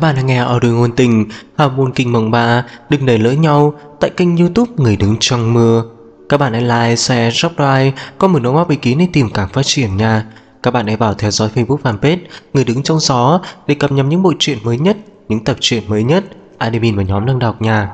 Các bạn đang nghe audio ngôn tình Hào môn kinh mộng 3. Đừng để lỡ nhau tại kênh YouTube Người Đứng Trong Mưa. Các bạn hãy like, share, subscribe, có một đóng góp ý kiến để tìm cảm phát triển nha. Các bạn hãy vào theo dõi Facebook fanpage Người Đứng Trong Gió để cập nhật những bộ truyện mới nhất, những tập truyện mới nhất admin và nhóm đang đọc nha.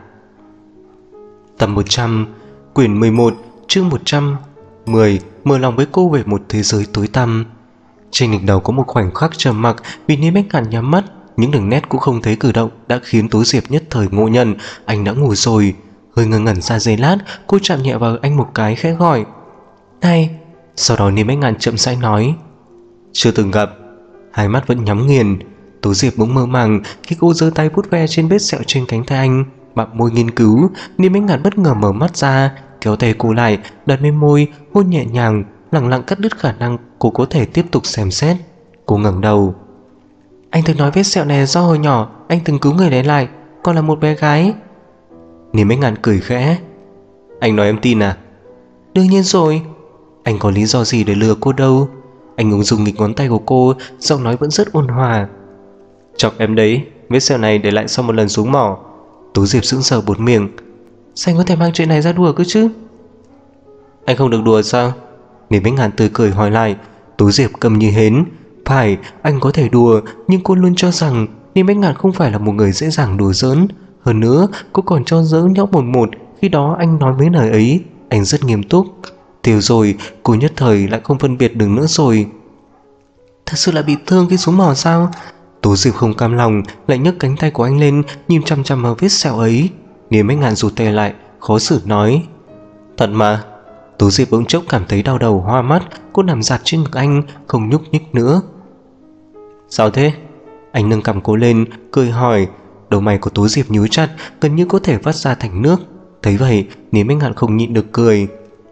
Tập 100, quyển 11, chương 110. Mở lòng với cô về một thế giới tối tăm. Trên đỉnh đầu có một khoảnh khắc trầm mặc, vì Niêm Bách Ngạn nhắm mắt, những đường nét cũng không thấy cử động đã khiến Tố Diệp nhất thời ngộ nhận anh đã ngủ rồi. Hơi ngơ ngẩn ra giây lát, cô chạm nhẹ vào anh một cái khẽ gọi này. Sau đó Niêm Bách Ngạn chậm rãi nói chưa từng gặp. Hai mắt vẫn nhắm nghiền. Tố Diệp bỗng mơ màng khi cô giơ tay vuốt ve trên vết sẹo trên cánh tay anh, bặm môi nghiên cứu. Niêm Bách Ngạn bất ngờ mở mắt ra, kéo tay cô lại, đặt lên môi, hôn nhẹ nhàng, lặng lặng cắt đứt khả năng cô có thể tiếp tục xem xét. Cô ngẩng đầu. Anh từng nói vết sẹo này do hồi nhỏ anh từng cứu người lấy lại, còn là một bé gái. Niêm Bách Ngạn cười khẽ. Anh nói em tin à? Đương nhiên rồi. Anh có lý do gì để lừa cô đâu. Anh ung dung nghịch ngón tay của cô, giọng nói vẫn rất ôn hòa. Chọc em đấy, vết sẹo này để lại sau một lần xuống mỏ. Tố Diệp sững sờ buột miệng. Sao anh có thể mang chuyện này ra đùa cơ chứ? Anh không được đùa sao? Niêm Bách Ngạn tươi cười hỏi lại. Tố Diệp câm như hến. Phải, anh có thể đùa, nhưng cô luôn cho rằng Niêm Bách Ngạn không phải là một người dễ dàng đùa giỡn. Hơn nữa, cô còn cho giỡn nhóc một. Khi đó anh nói mấy lời ấy, anh rất nghiêm túc. Tiêu rồi, cô nhất thời lại không phân biệt được nữa rồi. Thật sự là bị thương khi xuống mỏ sao? Tố Diệp không cam lòng, lại nhấc cánh tay của anh lên, nhìn chăm chăm vào vết sẹo ấy. Niêm Bách Ngạn rụt tay lại, khó xử nói. Thật mà. Tố Diệp bỗng chốc cảm thấy đau đầu hoa mắt. Cô nằm dạt trên ngực anh, không nhúc nhích nữa. Sao thế? Anh nâng cằm cô lên, cười hỏi. Đầu mày của Tố Diệp nhíu chặt, gần như có thể vắt ra thành nước. Thấy vậy, Niêm Bách Ngạn không nhịn được cười.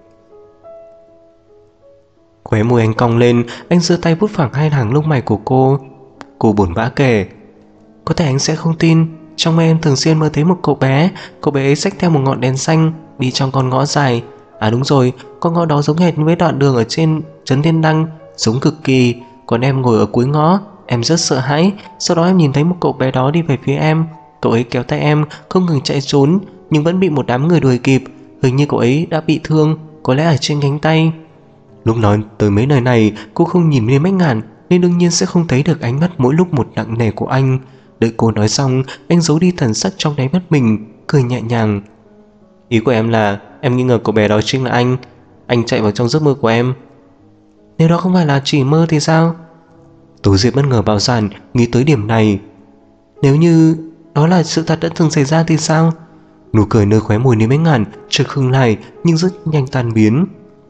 Khóe môi anh cong lên, anh giơ tay vuốt phẳng hai hàng lông mày của cô. Cô buồn bã kể. Có thể anh sẽ không tin, trong mơ em thường xuyên mơ thấy một cậu bé ấy xách theo một ngọn đèn xanh, đi trong con ngõ dài. À đúng rồi, con ngõ đó giống hệt với đoạn đường ở trên trấn Thiên Đăng, giống cực kỳ. Còn em ngồi ở cuối ngõ, em rất sợ hãi. Sau đó em nhìn thấy một cậu bé đó đi về phía em. Cậu ấy kéo tay em, không ngừng chạy trốn, nhưng vẫn bị một đám người đuổi kịp. Hình như cậu ấy đã bị thương, có lẽ ở trên cánh tay. Lúc nói tới mấy lời này, cô không nhìn Niêm Bách Ngạn, nên đương nhiên sẽ không thấy được ánh mắt mỗi lúc một nặng nề của anh. Đợi cô nói xong, anh giấu đi thần sắc trong đáy mắt mình, cười nhẹ nhàng. Ý của em là em nghi ngờ cậu bé đó chính là anh chạy vào trong giấc mơ của em. Nếu đó không phải là chỉ mơ thì sao? Tố Diệp bất ngờ bạo dạn nghĩ tới điểm này. Nếu như đó là sự thật đã từng xảy ra thì sao? Nụ cười nơi khóe môi Niêm Bách Ngạn chợt khựng lại, nhưng rất nhanh tan biến.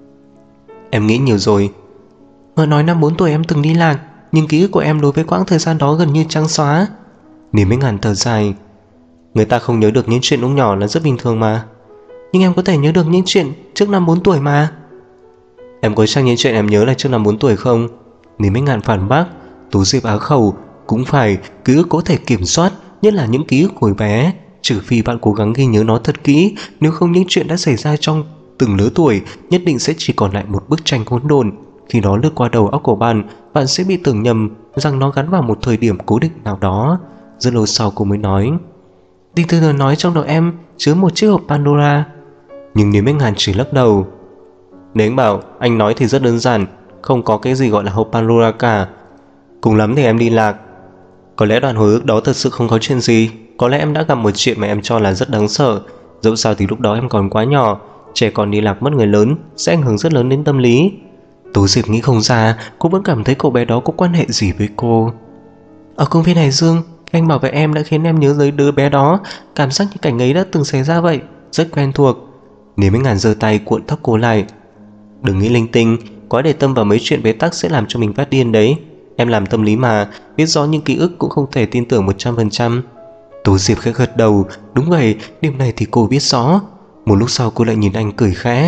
Em nghĩ nhiều rồi. Họ nói năm 4 tuổi em từng đi lạc, nhưng ký ức của em đối với quãng thời gian đó gần như trắng xóa. Niêm Bách Ngạn thở dài. Người ta không nhớ được những chuyện lúc nhỏ là rất bình thường mà. Nhưng em có thể nhớ được những chuyện trước năm 4 tuổi mà. Em có chắc những chuyện em nhớ là trước năm 4 tuổi không? Niêm Bách Ngạn phản bác. Tố Diệp á khẩu. Cũng phải, ký ức có thể kiểm soát, nhất là những ký ức hồi bé. Trừ phi bạn cố gắng ghi nhớ nó thật kỹ, nếu không những chuyện đã xảy ra trong từng lứa tuổi nhất định sẽ chỉ còn lại một bức tranh hỗn độn. Khi đó lướt qua đầu óc của bạn sẽ bị tưởng nhầm rằng nó gắn vào một thời điểm cố định nào đó. Rất lâu sau cô mới nói. Đinh Tư Thần nói trong đầu em chứa một chiếc hộp Pandora. Nhưng Niêm Bách Ngạn chỉ lắc đầu. Nếu anh bảo anh nói thì rất đơn giản, không có cái gì gọi là hộp Pandora cả. Cùng lắm thì em đi lạc. Có lẽ đoạn hồi ức đó thật sự không có chuyện gì. Có lẽ em đã gặp một chuyện mà em cho là rất đáng sợ. Dẫu sao thì lúc đó em còn quá nhỏ. Trẻ con đi lạc mất người lớn sẽ ảnh hưởng rất lớn đến tâm lý. Tố Diệp nghĩ không ra, cô vẫn cảm thấy cậu bé đó có quan hệ gì với cô. Ở công viên Hải Dương, anh bảo vệ em đã khiến em nhớ tới đứa bé đó. Cảm giác như cảnh ấy đã từng xảy ra vậy, rất quen thuộc. Niêm Bách Ngạn giơ tay cuộn tóc cô lại. Đừng nghĩ linh tinh, quá để tâm vào mấy chuyện bế tắc sẽ làm cho mình phát điên đấy. Em làm tâm lý mà, biết rõ những ký ức cũng không thể tin tưởng 100%. Tố Diệp khẽ gật đầu. Đúng vậy, điểm này thì cô biết rõ. Một lúc sau cô lại nhìn anh cười khẽ.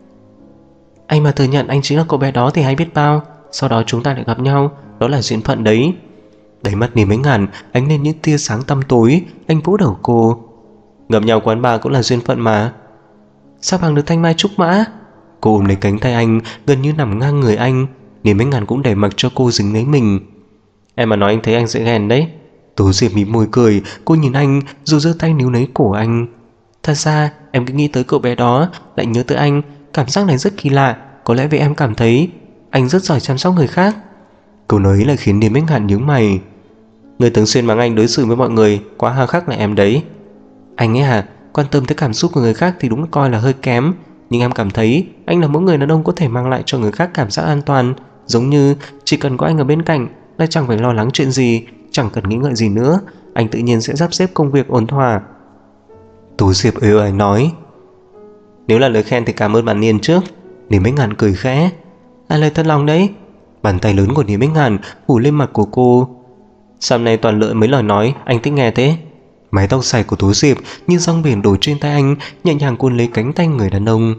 Anh mà thừa nhận anh chính là cậu bé đó thì hay biết bao. Sau đó chúng ta lại gặp nhau, đó là duyên phận đấy. Đáy mắt Niêm Bách Ngạn ánh lên những tia sáng tăm tối. Anh vỗ đầu cô. Gặp nhau quán bar cũng là duyên phận mà. Sao bằng được thanh mai trúc mã? Cô ôm lấy cánh tay anh, gần như nằm ngang người anh. Niêm Bách Ngạn cũng để mặc cho cô dính lấy mình. Em mà nói anh thấy anh sẽ ghen đấy. Tố Diệp mím môi cười, cô nhìn anh rồi giơ tay níu lấy cổ anh. Thật ra em cứ nghĩ tới cậu bé đó lại nhớ tới anh, cảm giác này rất kỳ lạ. Có lẽ vì em cảm thấy anh rất giỏi chăm sóc người khác. Câu nói ấy lại khiến Niềm Bách Ngạn nhướng mày. Người thường xuyên mắng anh đối xử với mọi người quá hà khắc là em đấy. Anh ấy hả? Quan tâm tới cảm xúc của người khác thì đúng là coi là hơi kém. Nhưng em cảm thấy anh là mỗi người đàn ông có thể mang lại cho người khác cảm giác an toàn. Giống như chỉ cần có anh ở bên cạnh là chẳng phải lo lắng chuyện gì, chẳng cần nghĩ ngợi gì nữa, anh tự nhiên sẽ sắp xếp công việc ổn thỏa. Tú Diệp êu ái nói. Nếu là lời khen thì cảm ơn bạn Niên trước. Niềm Bách Ngạn cười khẽ. Là lời thật lòng đấy. Bàn tay lớn của Niềm Bách Ngạn phủ lên mặt của cô. Sao nay toàn lợi mấy lời nói anh thích nghe thế? Mái tóc dài của Tú Diệp như rong biển đổ trên tay anh, nhẹ nhàng cuốn lấy cánh tay người đàn ông.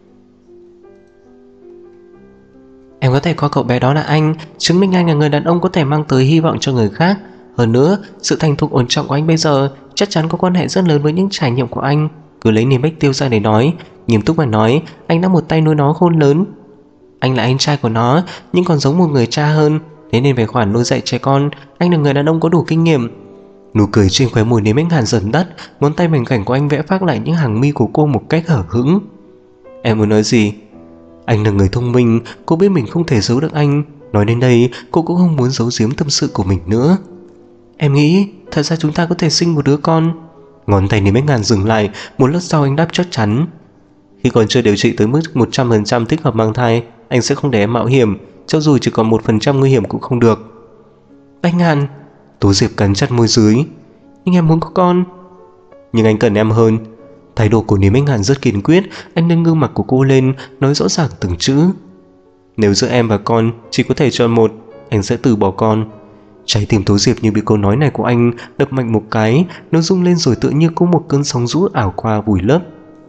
Em có thể coi cậu bé đó là anh, chứng minh anh là người đàn ông có thể mang tới hy vọng cho người khác. Hơn nữa, sự thành thục ổn trọng của anh bây giờ chắc chắn có quan hệ rất lớn với những trải nghiệm của anh. Cứ lấy niềm Bách Tiêu ra để nói, nghiêm túc mà nói, anh đã một tay nuôi nó khôn lớn. Anh là anh trai của nó, nhưng còn giống một người cha hơn, thế nên về khoản nuôi dạy trẻ con, anh là người đàn ông có đủ kinh nghiệm. Nụ cười trên khóe môi Niềm Bách Ngạn dần tắt, ngón tay mảnh khảnh của anh vẽ phác lại những hàng mi của cô một cách hở hững. Em muốn nói gì? Anh là người thông minh, cô biết mình không thể giấu được anh. Nói đến đây, cô cũng không muốn giấu giếm tâm sự của mình nữa. Em nghĩ, thật ra chúng ta có thể sinh một đứa con. Ngón tay Niềm Bách Ngạn dừng lại, một lát sau anh đáp chắc chắn. Khi còn chưa điều trị tới mức 100% thích hợp mang thai, anh sẽ không để em mạo hiểm, cho dù chỉ còn 1% nguy hiểm cũng không được. Bách Ngạn, Tố Diệp cắn chặt môi dưới. Nhưng em muốn có con. Nhưng anh cần em hơn. Thái độ của Niềm Bách Ngạn rất kiên quyết. Anh nâng gương mặt của cô lên, nói rõ ràng từng chữ. Nếu giữa em và con chỉ có thể chọn một, anh sẽ từ bỏ con. Trái tim Tố Diệp như bị câu nói này của anh đập mạnh một cái, nó rung lên rồi tự như có một cơn sóng dữ ảo qua vùi lấp.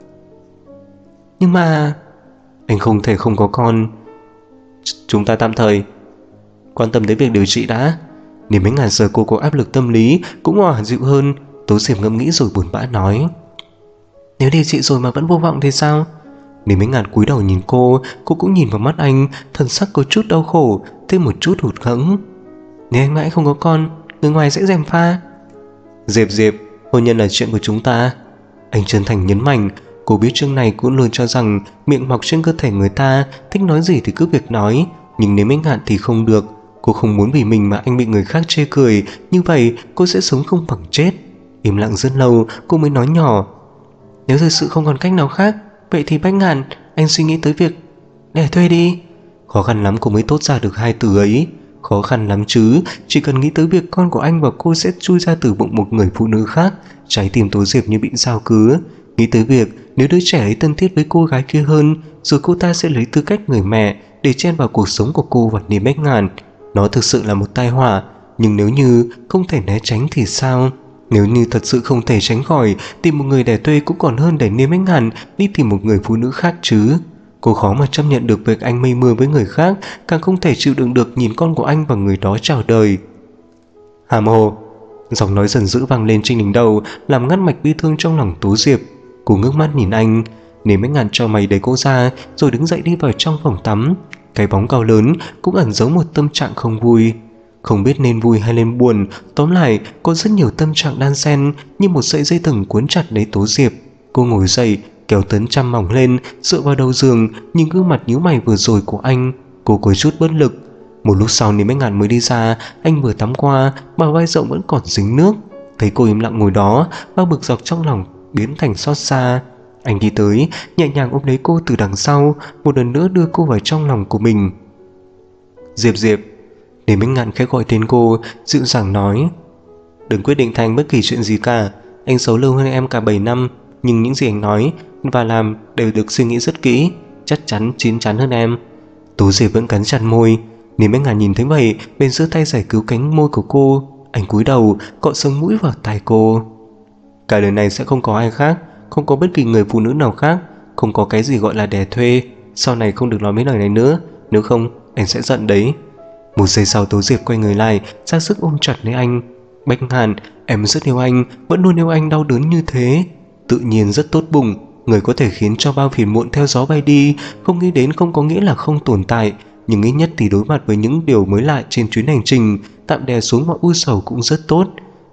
Nhưng mà anh không thể không có con. Chúng ta tạm thời quan tâm đến việc điều trị đã. Niềm Bách Ngạn giờ cô có áp lực tâm lý cũng hòa dịu hơn. Tố Diệp ngẫm nghĩ rồi buồn bã nói. Nếu điều trị rồi mà vẫn vô vọng thì sao? Niềm Bách Ngạn cúi đầu nhìn cô cũng nhìn vào mắt anh, thần sắc có chút đau khổ, thêm một chút hụt hẫng. Nếu anh mãi không có con, người ngoài sẽ gièm pha. Diệp, hôn nhân là chuyện của chúng ta. Anh chân thành nhấn mạnh. Cô biết trước này cũng luôn cho rằng miệng mọc trên cơ thể người ta, thích nói gì thì cứ việc nói. Nhưng nếu Bách Ngạn thì không được. Cô không muốn vì mình mà anh bị người khác chê cười. Như vậy cô sẽ sống không bằng chết. Im lặng rất lâu cô mới nói nhỏ. Nếu thực sự không còn cách nào khác, vậy thì Bách Ngạn, anh suy nghĩ tới việc đẻ thuê đi. Khó khăn lắm cô mới thốt ra được hai từ ấy. Khó khăn lắm chứ. Chỉ cần nghĩ tới việc con của anh và cô sẽ chui ra từ bụng một người phụ nữ khác, trái tim Tố Diệp như bị dao cứa. Nghĩ tới việc nếu đứa trẻ ấy thân thiết với cô gái kia hơn, rồi cô ta sẽ lấy tư cách người mẹ để chen vào cuộc sống của cô và Niềm Bách Ngạn. Nó thực sự là một tai họa. Nhưng nếu như không thể né tránh thì sao? Nếu như thật sự không thể tránh khỏi, tìm một người đẻ thuê cũng còn hơn để Niềm Bách Ngạn đi tìm một người phụ nữ khác chứ. Cô khó mà chấp nhận được việc anh mây mưa với người khác, càng không thể chịu đựng được nhìn con của anh và người đó chào đời. Hàm hồ. Giọng nói dần dữ vang lên trên đỉnh đầu, làm ngắt mạch bi thương trong lòng Tố Diệp. Cô ngước mắt nhìn anh. Niềm Bách Ngạn cho mày đẩy cô ra, rồi đứng dậy đi vào trong phòng tắm. Cái bóng cao lớn cũng ẩn giấu một tâm trạng không vui. Không biết nên vui hay nên buồn, tóm lại có rất nhiều tâm trạng đan xen như một sợi dây thừng cuốn chặt lấy Tố Diệp. Cô ngồi dậy, kéo tấn chăn mỏng lên, dựa vào đầu giường, nhìn gương mặt nhíu mày vừa rồi của anh. Cô có chút bất lực. Một lúc sau Niềm Bách Ngạn mới đi ra. Anh vừa tắm qua, bả vai rộng vẫn còn dính nước. Thấy cô im lặng ngồi đó, bao bực dọc trong lòng biến thành xót xa. Anh đi tới, nhẹ nhàng ôm lấy cô từ đằng sau, một lần nữa đưa cô vào trong lòng của mình. Diệp. Niềm Bách Ngạn khẽ gọi tên cô, dịu dàng nói. Đừng quyết định thành bất kỳ chuyện gì cả. Anh sống lâu hơn em cả 7 năm, nhưng những gì anh nói và làm đều được suy nghĩ rất kỹ, chắc chắn chín chắn hơn em. Tố Diệp vẫn cắn chặt môi. Niềm Bách Ngạn nhìn thấy vậy, bên giơ tay giải cứu cánh môi của cô. Anh cúi đầu, cọ sống mũi vào tai cô. Cả đời này sẽ không có ai khác, không có bất kỳ người phụ nữ nào khác, không có cái gì gọi là đẻ thuê. Sau này không được nói mấy lời này nữa, nếu không anh sẽ giận đấy. Một giây sau Tố Diệp quay người lại, ra sức ôm chặt lấy anh. Bách Ngạn, em rất yêu anh, vẫn luôn yêu anh đau đớn như thế. Tự nhiên rất tốt bụng, người có thể khiến cho bao phiền muộn theo gió bay đi. Không nghĩ đến không có nghĩa là không tồn tại, nhưng ít nhất thì đối mặt với những điều mới lạ trên chuyến hành trình, tạm đè xuống mọi u sầu cũng rất tốt.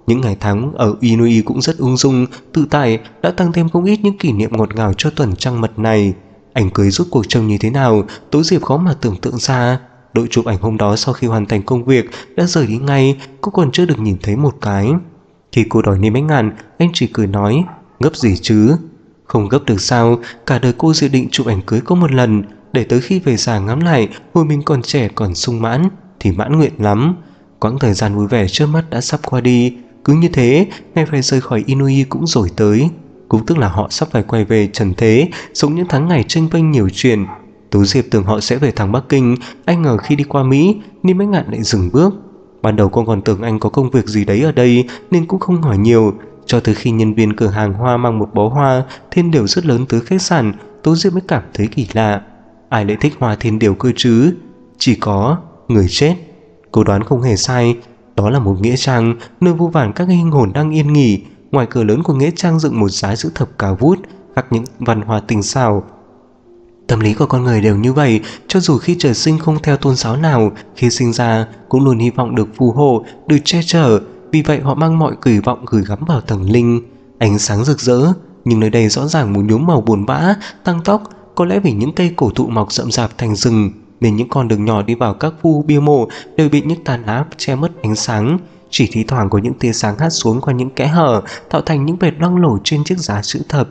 Những ngày tháng ở Inui cũng rất ung dung, tự tại, đã tăng thêm không ít những kỷ niệm ngọt ngào cho tuần trăng mật này. Ảnh cưới rốt cuộc trông như thế nào, Tố Diệp khó mà tưởng tượng ra. Đội chụp ảnh hôm đó sau khi hoàn thành công việc đã rời đi ngay, cô còn chưa được nhìn thấy một cái. Khi cô đòi Niêm Bách Ngạn, anh chỉ cười nói, gấp gì chứ? Không gấp được sao, cả đời cô dự định chụp ảnh cưới có một lần, để tới khi về già ngắm lại hồi mình còn trẻ còn sung mãn thì mãn nguyện lắm. Quãng thời gian vui vẻ trước mắt đã sắp qua đi. Cứ như thế, ngày phải rời khỏi Inui cũng rồi tới. Cũng tức là họ sắp phải quay về trần thế, sống những tháng ngày tranh vênh nhiều chuyện. Tố Diệp tưởng họ sẽ về thẳng Bắc Kinh, anh ngờ khi đi qua Mỹ, Niêm Bách Ngạn lại dừng bước. Ban đầu cô còn tưởng anh có công việc gì đấy ở đây nên cũng không hỏi nhiều. Cho tới khi nhân viên cửa hàng hoa mang một bó hoa thiên điều rất lớn tới khách sạn, Tố Diệp mới cảm thấy kỳ lạ. Ai lại thích hoa thiên điều cơ chứ? Chỉ có người chết. Cô đoán không hề sai, đó là một nghĩa trang, nơi vô vàn các linh hồn đang yên nghỉ. Ngoài cửa lớn của nghĩa trang dựng một giá chữ thập cao vút, khắc những văn hoa tinh xảo. Tâm lý của con người đều như vậy, cho dù khi trời sinh không theo tôn giáo nào, khi sinh ra cũng luôn hy vọng được phù hộ, được che chở. Vì vậy họ mang mọi kỳ vọng gửi gắm vào thần linh. Ánh sáng rực rỡ, nhưng nơi đây rõ ràng một nhuốm màu buồn bã, tăng tóc. Có lẽ vì những cây cổ thụ mọc rậm rạp thành rừng, nên những con đường nhỏ đi vào các khu bia mộ đều bị những tàn lá che mất ánh sáng. Chỉ thi thoảng có những tia sáng hắt xuống qua những kẽ hở, tạo thành những vệt loang lổ trên chiếc giá chữ thập.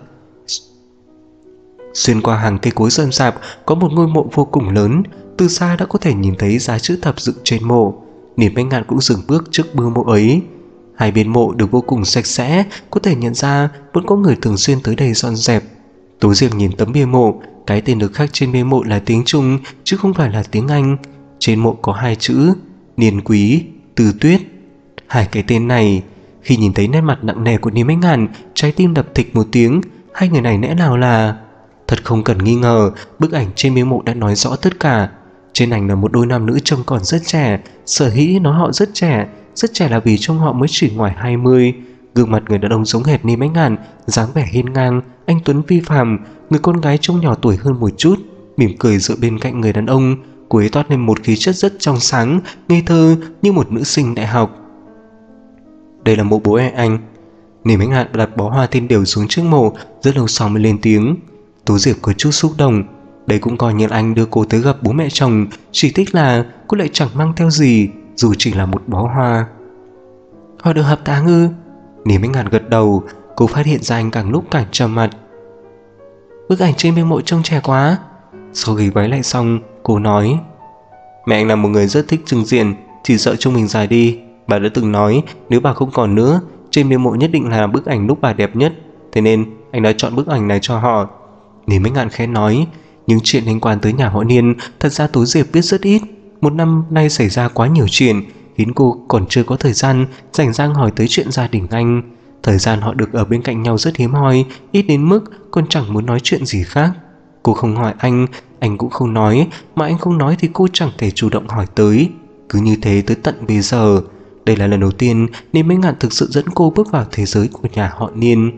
Xuyên qua hàng cây cối rậm rạp có một ngôi mộ vô cùng lớn, từ xa đã có thể nhìn thấy giá chữ thập dựng trên mộ. Niềm Bách Ngạn cũng dừng bước trước bia mộ ấy. Hai bên mộ đều vô cùng sạch sẽ, có thể nhận ra vẫn có người thường xuyên tới đây dọn dẹp. Tố Diệp nhìn tấm bia mộ, cái tên được khắc trên bia mộ là tiếng Trung chứ không phải là tiếng Anh. Trên mộ có hai chữ Niên Quý, Từ Tuyết. Hai cái tên này, khi nhìn thấy nét mặt nặng nề của Niêm Bách Ngạn, trái tim đập thịch một tiếng. Hai người này lẽ nào là... Thật không cần nghi ngờ, bức ảnh trên bia mộ đã nói rõ tất cả. Trên ảnh là một đôi nam nữ trông còn rất trẻ. Sở hữu nói họ rất trẻ là vì trông họ mới chỉ ngoài 20. Gương mặt người đàn ông giống hệt Niêm Bách Ngạn, dáng vẻ hiên ngang, anh tuấn phi phàm. Người con gái trông nhỏ tuổi hơn một chút, mỉm cười dựa bên cạnh người đàn ông. Cô ấy toát lên một khí chất rất trong sáng, ngây thơ như một nữ sinh đại học. Đây là mộ bố mẹ anh. Niêm Bách Ngạn đặt bó hoa thiên điều xuống trước mộ, rất lâu sau mới lên tiếng. Tố Diệp có chút xúc động. Đây cũng coi như anh đưa cô tới gặp bố mẹ chồng, chỉ tiếc là cô lại chẳng mang theo gì, dù chỉ là một bó hoa. Họ được hợp táng ư? Niêm Bách Ngạn gật đầu. Cô phát hiện ra anh càng lúc càng trầm mặt. Bức ảnh trên bia mộ trông trẻ quá. Sau khi váy lại xong, cô nói, mẹ anh là một người rất thích trưng diện, chỉ sợ trông mình dài đi. Bà đã từng nói nếu bà không còn nữa, trên bia mộ nhất định là bức ảnh lúc bà đẹp nhất, thế nên anh đã chọn bức ảnh này cho họ. Niêm Bách Ngạn khẽ nói, những chuyện liên quan tới nhà họ Niên thật ra Tố Diệp biết rất ít. Một năm nay xảy ra quá nhiều chuyện, khiến cô còn chưa có thời gian rảnh rang hỏi tới chuyện gia đình anh. Thời gian họ được ở bên cạnh nhau rất hiếm hoi, ít đến mức còn chẳng muốn nói chuyện gì khác. Cô không hỏi anh cũng không nói, mà anh không nói thì cô chẳng thể chủ động hỏi tới. Cứ như thế tới tận bây giờ. Đây là lần đầu tiên Niêm Bách Ngạn thực sự dẫn cô bước vào thế giới của nhà họ Niên.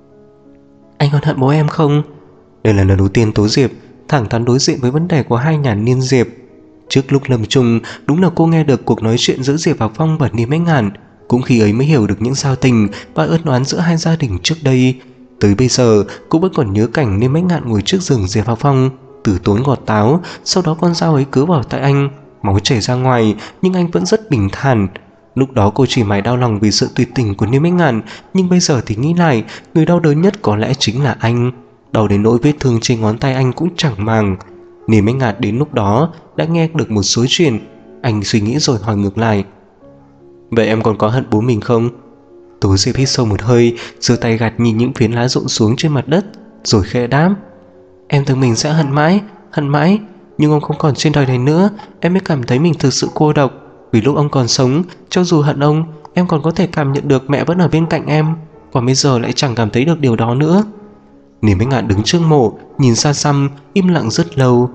Anh còn hận bố em không? Đây là lần đầu tiên Tố Diệp thẳng thắn đối diện với vấn đề của hai nhà Niên Diệp. Trước lúc lâm chung, đúng là cô nghe được cuộc nói chuyện giữa Diệp Hạc Phong và Niêm Bách Ngạn. Cũng khi ấy mới hiểu được những giao tình và ân oán giữa hai gia đình trước đây. Tới bây giờ, cô vẫn còn nhớ cảnh Niêm Bách Ngạn ngồi trước giường Diệp Hạc Phong, từ tốn gọt táo, sau đó con dao ấy cứa vào tay anh, máu chảy ra ngoài, nhưng anh vẫn rất bình thản. Lúc đó cô chỉ mải đau lòng vì sự tuyệt tình của Niêm Bách Ngạn, nhưng bây giờ thì nghĩ lại, người đau đớn nhất có lẽ chính là anh. Đau đến nỗi vết thương trên ngón tay anh cũng chẳng màng. Niêm Bách Ngạn đến lúc đó đã nghe được một số chuyện. Anh suy nghĩ rồi hỏi ngược lại, vậy em còn có hận bố mình không? Tố Diệp hít sâu một hơi, giơ tay gạt nhìn những phiến lá rụng xuống trên mặt đất, rồi khẽ đáp, em tưởng mình sẽ hận mãi, nhưng ông không còn trên đời này nữa, em mới cảm thấy mình thực sự cô độc. Vì lúc ông còn sống, cho dù hận ông, em còn có thể cảm nhận được mẹ vẫn ở bên cạnh em, còn bây giờ lại chẳng cảm thấy được điều đó nữa. Niêm Bách Ngạn đứng trước mộ, nhìn xa xăm, im lặng rất lâu.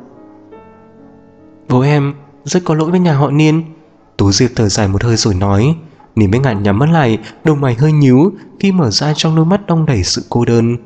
Bố em rất có lỗi với nhà họ Niên. Tố Diệp thở dài một hơi rồi nói. Niêm Bách Ngạn nhắm mắt lại, đầu mày hơi nhíu, khi mở ra trong đôi mắt đong đầy sự cô đơn.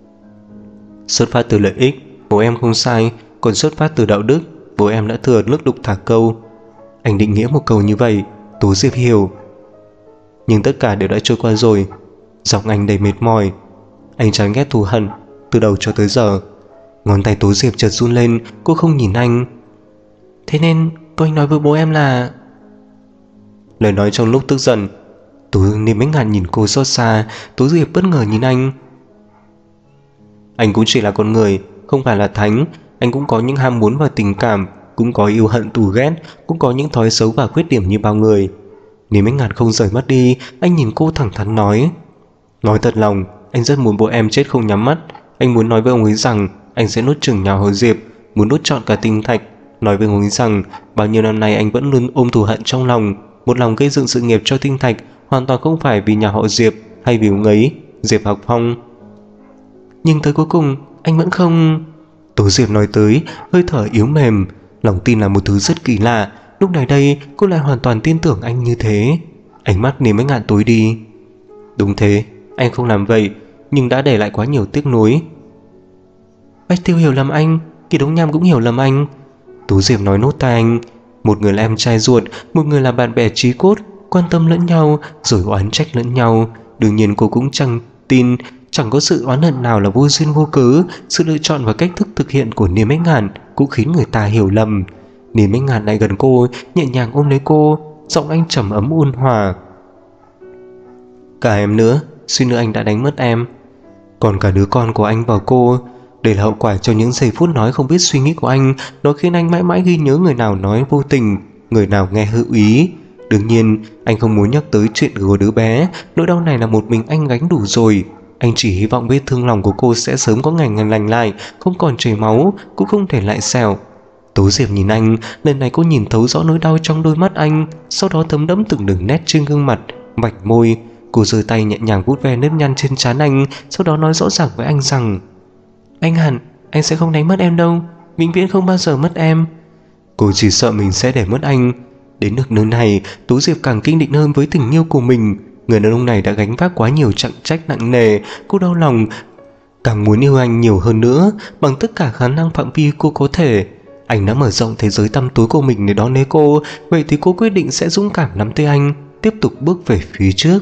Xuất phát từ lợi ích, bố em không sai, còn xuất phát từ đạo đức, bố em đã thừa nước đục thả câu. Anh định nghĩa một câu như vậy. Tố Diệp hiểu. Nhưng tất cả đều đã trôi qua rồi. Giọng anh đầy mệt mỏi. Anh chán ghét thù hận từ đầu cho tới giờ. Ngón tay Tố Diệp chợt run lên. Cô không nhìn anh. Thế nên cô anh nói với bố em là... Lời nói trong lúc tức giận. Niềm ánh ngạn nhìn cô xót xa. Tố Diệp bất ngờ nhìn anh. Anh cũng chỉ là con người, không phải là thánh. Anh cũng có những ham muốn và tình cảm, cũng có yêu hận thù ghét, cũng có những thói xấu và khuyết điểm như bao người. Niềm ánh ngạn không rời mắt đi. Anh nhìn cô thẳng thắn nói. Nói thật lòng, anh rất muốn bố em chết không nhắm mắt. Anh muốn nói với ông ấy rằng anh sẽ nuốt chửng nhà họ Diệp, muốn nuốt trọn cả Tinh Thạch. Nói với ông ấy rằng bao nhiêu năm nay anh vẫn luôn ôm thù hận trong lòng. Một lòng gây dựng sự nghiệp cho Tinh Thạch, hoàn toàn không phải vì nhà họ Diệp hay vì ông ấy, Diệp Hạc Phong. Nhưng tới cuối cùng anh vẫn không... Tố Diệp nói tới, hơi thở yếu mềm. Lòng tin là một thứ rất kỳ lạ. Lúc này đây cô lại hoàn toàn tin tưởng anh như thế. Ánh mắt Niềm ánh ngạn tối đi. Đúng thế, anh không làm vậy, nhưng đã để lại quá nhiều tiếc nuối. Bách Tiêu hiểu lầm anh, Kỳ Đống Nham cũng hiểu lầm anh. Tố Diệp nói nốt tai anh. Một người là em trai ruột, một người là bạn bè chí cốt, quan tâm lẫn nhau rồi oán trách lẫn nhau. Đương nhiên cô cũng chẳng tin, chẳng có sự oán hận nào là vô duyên vô cớ. Sự lựa chọn và cách thức thực hiện của Niềm ánh ngạn cũng khiến người ta hiểu lầm. Niềm ánh ngạn lại gần cô, nhẹ nhàng ôm lấy cô, giọng anh trầm ấm ôn hòa. Cả em nữa, suýt nữa anh đã đánh mất em. Còn cả đứa con của anh và cô. Đây là hậu quả cho những giây phút nói không biết suy nghĩ của anh. Nó khiến anh mãi mãi ghi nhớ người nào nói vô tình, người nào nghe hữu ý. Đương nhiên anh không muốn nhắc tới chuyện của đứa bé. Nỗi đau này là một mình anh gánh đủ rồi. Anh chỉ hy vọng vết thương lòng của cô sẽ sớm có ngày lành lại, không còn chảy máu, cũng không thể lại sẹo. Tố Diệp nhìn anh. Lần này cô nhìn thấu rõ nỗi đau trong đôi mắt anh, sau đó thấm đẫm từng đường nét trên gương mặt, vạch môi. Cô giơ tay nhẹ nhàng vuốt ve nếp nhăn trên trán anh, sau đó nói rõ ràng với anh rằng: Anh hẳn, anh sẽ không đánh mất em đâu, vĩnh viễn không bao giờ mất em. Cô chỉ sợ mình sẽ để mất anh. Đến được nơi này, Tố Diệp càng kinh định hơn với tình yêu của mình. Người đàn ông này đã gánh vác quá nhiều trọng trách nặng nề. Cô đau lòng, càng muốn yêu anh nhiều hơn nữa, bằng tất cả khả năng phạm vi cô có thể. Anh đã mở rộng thế giới tăm tối của mình để đón lấy cô. Vậy thì cô quyết định sẽ dũng cảm nắm tay anh, tiếp tục bước về phía trước.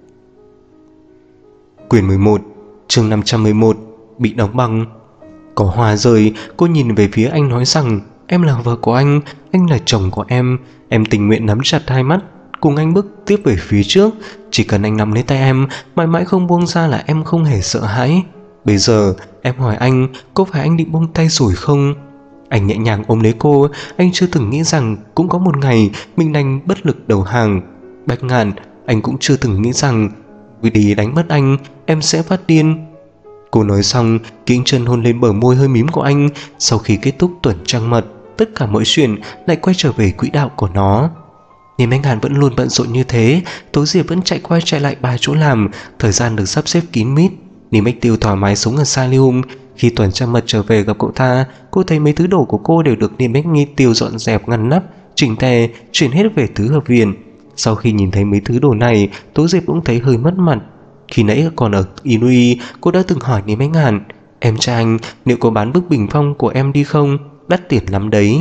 Quyển 11, chương 511, bị đóng băng. Có hoa rơi, cô nhìn về phía anh nói rằng: Em là vợ của anh là chồng của em tình nguyện nắm chặt hai mắt, cùng anh bước tiếp về phía trước. Chỉ cần anh nắm lấy tay em, mãi mãi không buông ra là em không hề sợ hãi. Bây giờ em hỏi anh, có phải anh định buông tay rồi không? Anh nhẹ nhàng ôm lấy cô. Anh chưa từng nghĩ rằng cũng có một ngày mình đành bất lực đầu hàng. Bạch Ngạn, anh cũng chưa từng nghĩ rằng vì đi đánh mất anh, em sẽ phát điên. Cô nói xong, kiếng chân hôn lên bờ môi hơi mím của anh. Sau khi kết thúc tuần trăng mật, tất cả mọi chuyện lại quay trở về quỹ đạo của nó. Niềm ánh ngạn vẫn luôn bận rộn như thế. Tố Diệp vẫn chạy qua chạy lại 3 chỗ làm. Thời gian được sắp xếp kín mít. Niềm Bách Tiêu thoải mái sống ở Salium. Khi tuần trăng mật trở về gặp cậu ta, cô thấy mấy thứ đồ của cô đều được Niềm Bách Tiêu dọn dẹp ngăn nắp, chỉnh tề, chuyển hết về tứ hợp viện. Sau khi nhìn thấy mấy thứ đồ này, Tố Diệp cũng thấy hơi mất mặt. Khi nãy còn ở Inui, cô đã từng hỏi Niềm ánh ngạn: Em trai anh, liệu có bán bức bình phong của em đi không? Đắt tiền lắm đấy.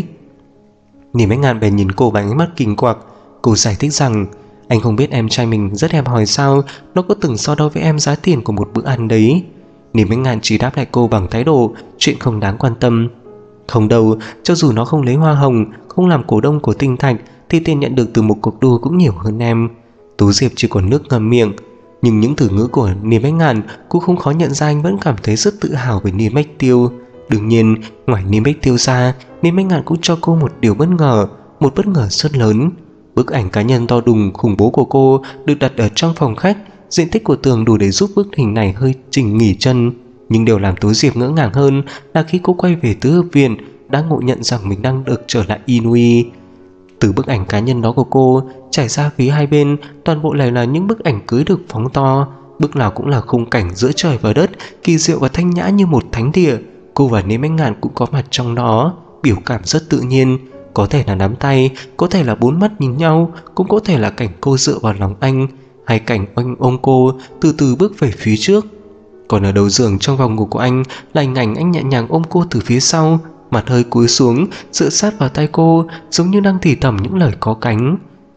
Niềm ánh ngạn bèn nhìn cô bằng ánh mắt kinh quặc. Cô giải thích rằng: Anh không biết em trai mình rất hẹp hòi sao? Nó có từng so đo với em giá tiền của một bữa ăn đấy. Niềm ánh ngạn chỉ đáp lại cô bằng thái độ chuyện không đáng quan tâm. Không đâu, cho dù nó không lấy hoa hồng, không làm cổ đông của Tinh Thạch, thì tiền nhận được từ một cuộc đua cũng nhiều hơn em. Tú Diệp chỉ còn nước ngậm miệng. Nhưng những từ ngữ của Niềm ánh ngạn, cô không khó nhận ra anh vẫn cảm thấy rất tự hào về Niềm Bách Tiêu. Đương nhiên, ngoài Niềm Bách Tiêu ra, Niềm ánh ngạn cũng cho cô một điều bất ngờ, một bất ngờ rất lớn. Bức ảnh cá nhân to đùng khủng bố của cô được đặt ở trong phòng khách. Diện tích của tường đủ để giúp bức hình này hơi chỉnh nghỉ chân. Nhưng điều làm Tố Diệp ngỡ ngàng hơn là khi cô quay về tứ hợp viện, đã ngộ nhận rằng mình đang được trở lại Inui. Từ bức ảnh cá nhân đó của cô, trải ra phía hai bên, toàn bộ này là những bức ảnh cưới được phóng to. Bức nào cũng là khung cảnh giữa trời và đất, kỳ diệu và thanh nhã như một thánh địa. Cô và Niềm ánh ngạn cũng có mặt trong đó, biểu cảm rất tự nhiên. Có thể là nắm tay, có thể là bốn mắt nhìn nhau, cũng có thể là cảnh cô dựa vào lòng anh, hay cảnh anh ôm cô từ từ bước về phía trước. Còn ở đầu giường trong phòng ngủ của anh là hình ảnh anh nhẹ nhàng ôm cô từ phía sau, mặt hơi cúi xuống, dựa sát vào tay cô, giống như đang thì thầm những lời có cánh.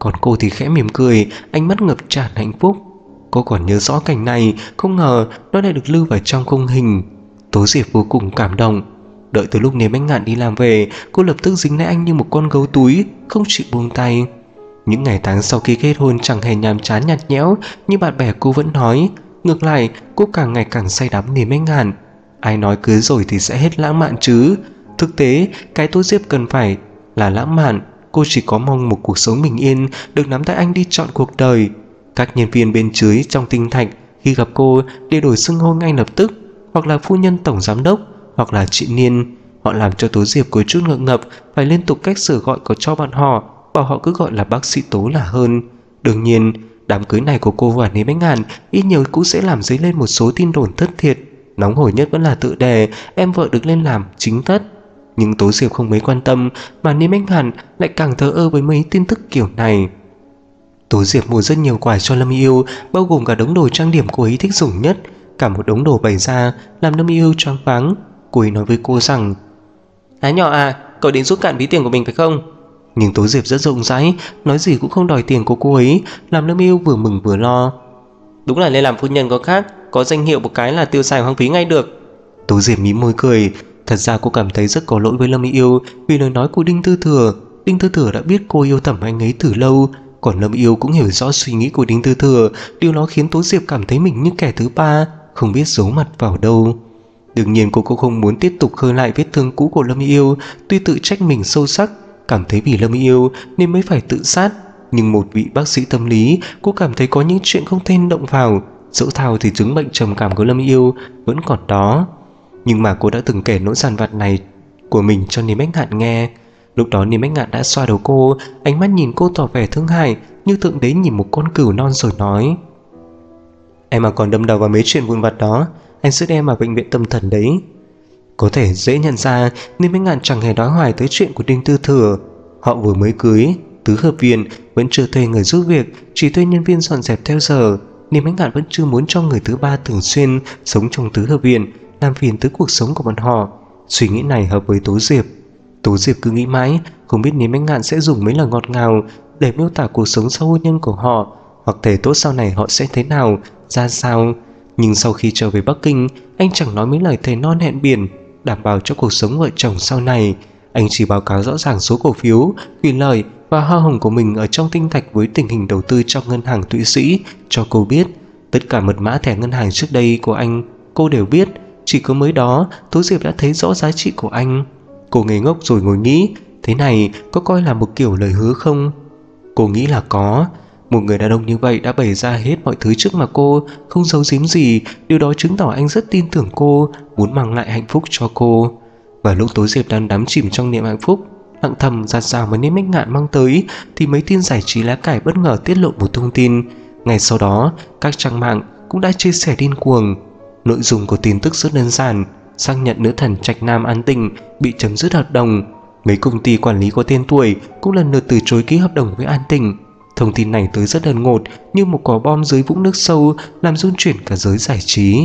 Còn cô thì khẽ mỉm cười, ánh mắt ngập tràn hạnh phúc. Cô còn nhớ rõ cảnh này, không ngờ nó lại được lưu vào trong khung hình. Tố Diệp vô cùng cảm động. Đợi từ lúc Niềm Anh Ngạn đi làm về, cô lập tức dính lấy anh như một con gấu túi, không chịu buông tay. Những ngày tháng sau khi kết hôn chẳng hề nhàm chán nhạt nhẽo như bạn bè cô vẫn nói. Ngược lại, cô càng ngày càng say đắm Niềm Anh Ngạn. Ai nói cưới rồi thì sẽ hết lãng mạn chứ? Thực tế, cái Tố Diệp cần phải là lãng mạn. Cô chỉ có mong một cuộc sống bình yên, được nắm tay anh đi trọn cuộc đời. Các nhân viên bên dưới trong tinh thạch khi gặp cô đều đổi xưng hô ngay lập tức, hoặc là phu nhân tổng giám đốc, hoặc là chị Niên. Họ làm cho Tố Diệp có chút ngượng ngập, phải liên tục cách sửa gọi có cho bọn họ, bảo họ cứ gọi là bác sĩ Tố là hơn. Đương nhiên, đám cưới này của cô và Niềm Anh Ngạn ít nhiều cũng sẽ làm dấy lên một số tin đồn thất thiệt. Nóng hổi nhất vẫn là tựa đề em vợ được lên làm chính thất. Nhưng Tố Diệp không mấy quan tâm, mà Niềm Anh Ngạn lại càng thờ ơ với mấy tin tức kiểu này. Tố Diệp mua rất nhiều quà cho Lâm Yêu, bao gồm cả đống đồ trang điểm cô ấy thích dùng nhất. Cả một đống đồ bày ra làm Lâm Yêu choáng váng. Cô ấy nói với cô rằng: "Ái nhỏ à, cậu định rút cạn ví tiền của mình phải không?" Nhưng Tố Diệp rất rộng rãi, nói gì cũng không đòi tiền của cô ấy, làm Lâm Yêu vừa mừng vừa lo. "Đúng là lên làm phu nhân có khác, có danh hiệu một cái là tiêu xài hoang phí ngay được." Tố Diệp mím môi cười. Thật ra cô cảm thấy rất có lỗi với Lâm Yêu vì lời nói của Đinh Tư Thừa. Đinh Tư Thừa đã biết cô yêu thầm anh ấy từ lâu, còn Lâm Yêu cũng hiểu rõ suy nghĩ của Đinh Tư Thừa. Điều đó khiến Tố Diệp cảm thấy mình như kẻ thứ ba, không biết giấu mặt vào đâu. Đương nhiên cô cũng không muốn tiếp tục khơi lại vết thương cũ của Lâm Yêu. Tuy tự trách mình sâu sắc, cảm thấy vì Lâm Yêu nên mới phải tự sát, nhưng một vị bác sĩ tâm lý, cô cảm thấy có những chuyện không nên động vào. Dẫu thao thì chứng bệnh trầm cảm của Lâm Yêu vẫn còn đó. Nhưng mà cô đã từng kể nỗi dằn vặt này của mình cho Niềm Anh Ngạn nghe. Lúc đó Niềm Anh Ngạn đã xoa đầu cô, ánh mắt nhìn cô tỏ vẻ thương hại như thượng đế nhìn một con cừu non rồi nói: "Em mà còn đâm đầu vào mấy chuyện vụn vặt đó, anh sẽ đem vào bệnh viện tâm thần đấy." Có thể dễ nhận ra Niềm Anh Ngạn chẳng hề nói hoài tới chuyện của Đinh Tư Thừa. Họ vừa mới cưới, tứ hợp viện vẫn chưa thuê người giúp việc, chỉ thuê nhân viên dọn dẹp theo giờ. Niềm Anh Ngạn vẫn chưa muốn cho người thứ ba thường xuyên sống trong tứ hợp viện, làm phiền tới cuộc sống của bọn họ. Suy nghĩ này hợp với Tố Diệp. Tố Diệp cứ nghĩ mãi, không biết Niềm Anh Ngạn sẽ dùng mấy lời ngọt ngào để miêu tả cuộc sống sau hôn nhân của họ, hoặc thể tốt sau này họ sẽ thế nào, ra sao. Nhưng sau khi trở về Bắc Kinh, anh chẳng nói mấy lời thề non hẹn biển đảm bảo cho cuộc sống vợ chồng sau này. Anh chỉ báo cáo rõ ràng số cổ phiếu, quyền lợi và hoa hồng của mình ở trong tinh thạch với tình hình đầu tư trong ngân hàng Thụy Sĩ cho cô biết. Tất cả mật mã thẻ ngân hàng trước đây của anh cô đều biết. Chỉ có mới đó Tố Diệp đã thấy rõ giá trị của anh. Cô ngây ngốc rồi ngồi nghĩ, thế này có coi là một kiểu lời hứa không? Cô nghĩ là có. Một người đàn ông như vậy đã bày ra hết mọi thứ trước mặt cô, không giấu giếm gì. Điều đó chứng tỏ anh rất tin tưởng cô, muốn mang lại hạnh phúc cho cô. Và lúc Tố Diệp đang đắm chìm trong niềm hạnh phúc, lặng thầm dạt dào mà Niềm Anh Ngạn mang tới, thì mấy tin giải trí lá cải bất ngờ tiết lộ một thông tin. Ngày sau đó, các trang mạng cũng đã chia sẻ điên cuồng. Nội dung của tin tức rất đơn giản: xác nhận nữ thần Trạch Nam An Tình bị chấm dứt hợp đồng. Mấy công ty quản lý có tên tuổi cũng lần lượt từ chối ký hợp đồng với An Tình. Thông tin này tới rất đột ngột, như một quả bom dưới vũng nước sâu, làm rung chuyển cả giới giải trí.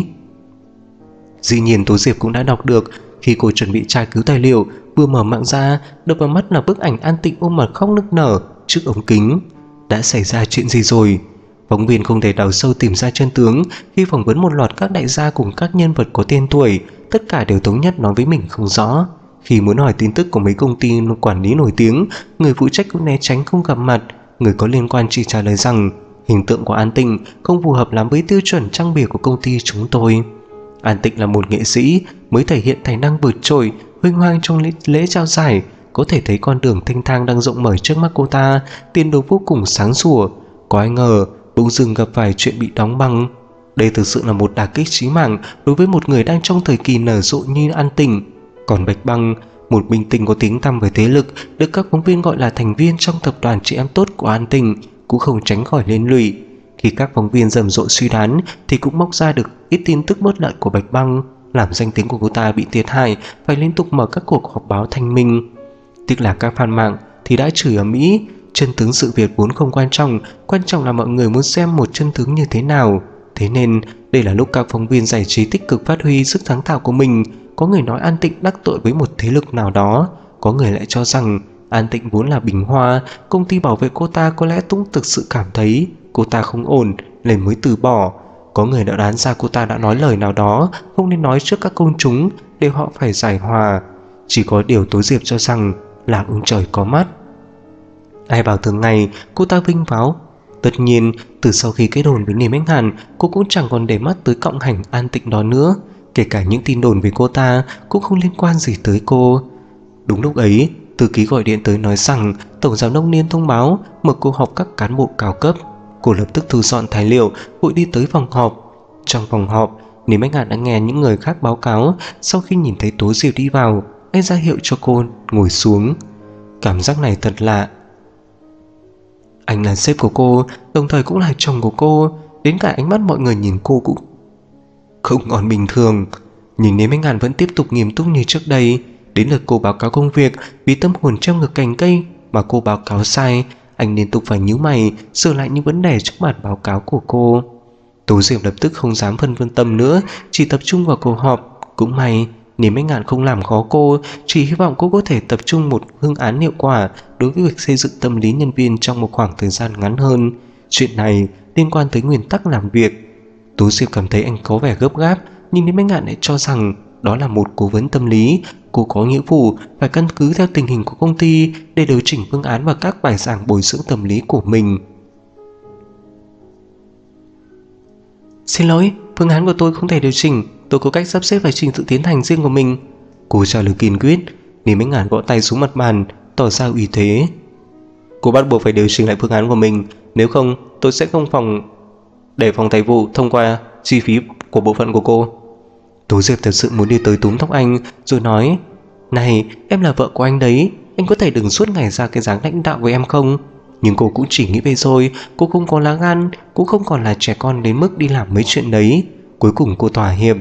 Dĩ nhiên Tố Diệp cũng đã đọc được. Khi cô chuẩn bị tra cứu tài liệu, vừa mở mạng ra, đập vào mắt là bức ảnh An Tịnh ôm mặt khóc nức nở trước ống kính. Đã xảy ra chuyện gì rồi? Phóng viên không thể đào sâu tìm ra chân tướng. Khi phỏng vấn một loạt các đại gia cùng các nhân vật có tên tuổi, tất cả đều thống nhất nói với mình không rõ. Khi muốn hỏi tin tức của mấy công ty quản lý nổi tiếng, người phụ trách cũng né tránh không gặp mặt. Người có liên quan chỉ trả lời rằng hình tượng của An Tịnh không phù hợp lắm với tiêu chuẩn trang bìa của công ty chúng tôi. An Tịnh là một nghệ sĩ mới thể hiện tài năng vượt trội, huênh hoang trong lễ trao giải. Có thể thấy con đường thanh thang đang rộng mở trước mắt cô ta, tiền đồ vô cùng sáng sủa. Có ai ngờ bỗng dưng gặp phải chuyện bị đóng băng. Đây thực sự là một đả kích chí mạng đối với một người đang trong thời kỳ nở rộ như An Tịnh. Còn Bạch Băng, một minh tinh có tiếng tăm về thế lực, được các phóng viên gọi là thành viên trong tập đoàn chị em tốt của An Tịnh, cũng không tránh khỏi liên lụy. Khi các phóng viên rầm rộ suy đoán thì cũng móc ra được ít tin tức bất lợi của Bạch Băng, làm danh tiếng của cô ta bị thiệt hại, phải liên tục mở các cuộc họp báo thanh minh. Tiếc là các fan mạng thì đã chửi ở Mỹ. Chân tướng sự việc vốn không quan trọng là mọi người muốn xem một chân tướng như thế nào. Thế nên đây là lúc các phóng viên giải trí tích cực phát huy sức sáng tạo của mình. Có người nói An Tịnh đắc tội với một thế lực nào đó, có người lại cho rằng An Tịnh vốn là bình hoa, công ty bảo vệ cô ta có lẽ cũng thực sự cảm thấy cô ta không ổn nên mới từ bỏ. Có người đã đoán ra cô ta đã nói lời nào đó không nên nói trước các công chúng để họ phải giải hòa. Chỉ có điều Tố Diệp cho rằng là ông trời có mắt. Ai bảo thường ngày cô ta vinh váo. Tất nhiên từ sau khi kết hôn với Niềm Ánh Hàn, cô cũng chẳng còn để mắt tới cộng hành An Tịnh đó nữa. Kể cả những tin đồn về cô ta cũng không liên quan gì tới cô. Đúng lúc ấy, thư ký gọi điện tới nói rằng tổng giám đốc Niên thông báo mở cuộc họp các cán bộ cao cấp. Cô lập tức thu dọn tài liệu, vội đi tới phòng họp. Trong phòng họp, Niềm Ánh Hàn đã nghe những người khác báo cáo. Sau khi nhìn thấy Tố Diệp đi vào, anh ra hiệu cho cô ngồi xuống. Cảm giác này thật lạ. Anh là sếp của cô, đồng thời cũng là chồng của cô. Đến cả ánh mắt mọi người nhìn cô cũng không còn bình thường. Nhưng Niềm Ánh Hàn vẫn tiếp tục nghiêm túc như trước đây. Đến lượt cô báo cáo công việc, vì tâm hồn treo ngược cành cây mà cô báo cáo sai, anh liên tục phải nhíu mày sửa lại những vấn đề trong bản báo cáo của cô. Tố Diệp lập tức không dám phân tâm nữa, chỉ tập trung vào cuộc họp. Cũng may Niềm Ánh Hàn không làm khó cô, chỉ hy vọng cô có thể tập trung một phương án hiệu quả đối với việc xây dựng tâm lý nhân viên trong một khoảng thời gian ngắn hơn. Chuyện này liên quan tới nguyên tắc làm việc. Tố Diệp cảm thấy anh có vẻ gấp gáp, nhưng Niềm Ánh Hàn lại cho rằng đó là một cố vấn tâm lý. Cô có nghĩa vụ phải căn cứ theo tình hình của công ty để điều chỉnh phương án và các bài giảng bồi dưỡng tâm lý của mình. Xin lỗi, phương án của tôi không thể điều chỉnh. Tôi có cách sắp xếp và trình tự tiến hành riêng của mình. Cô trả lời kiên quyết. Niềm Ánh Hàn gõ tay xuống mặt bàn, tỏ ra uy thế. Cô bắt buộc phải điều chỉnh lại phương án của mình, nếu không tôi sẽ không để phòng tài vụ thông qua chi phí của bộ phận của cô. Tố Diệp thật sự muốn đi tới túm tóc anh rồi nói: Này, em là vợ của anh đấy, anh có thể đừng suốt ngày ra cái dáng lãnh đạo với em không? Nhưng cô cũng chỉ nghĩ vậy thôi, cô không có lá gan, cũng không còn là trẻ con đến mức đi làm mấy chuyện đấy. Cuối cùng cô thỏa hiệp.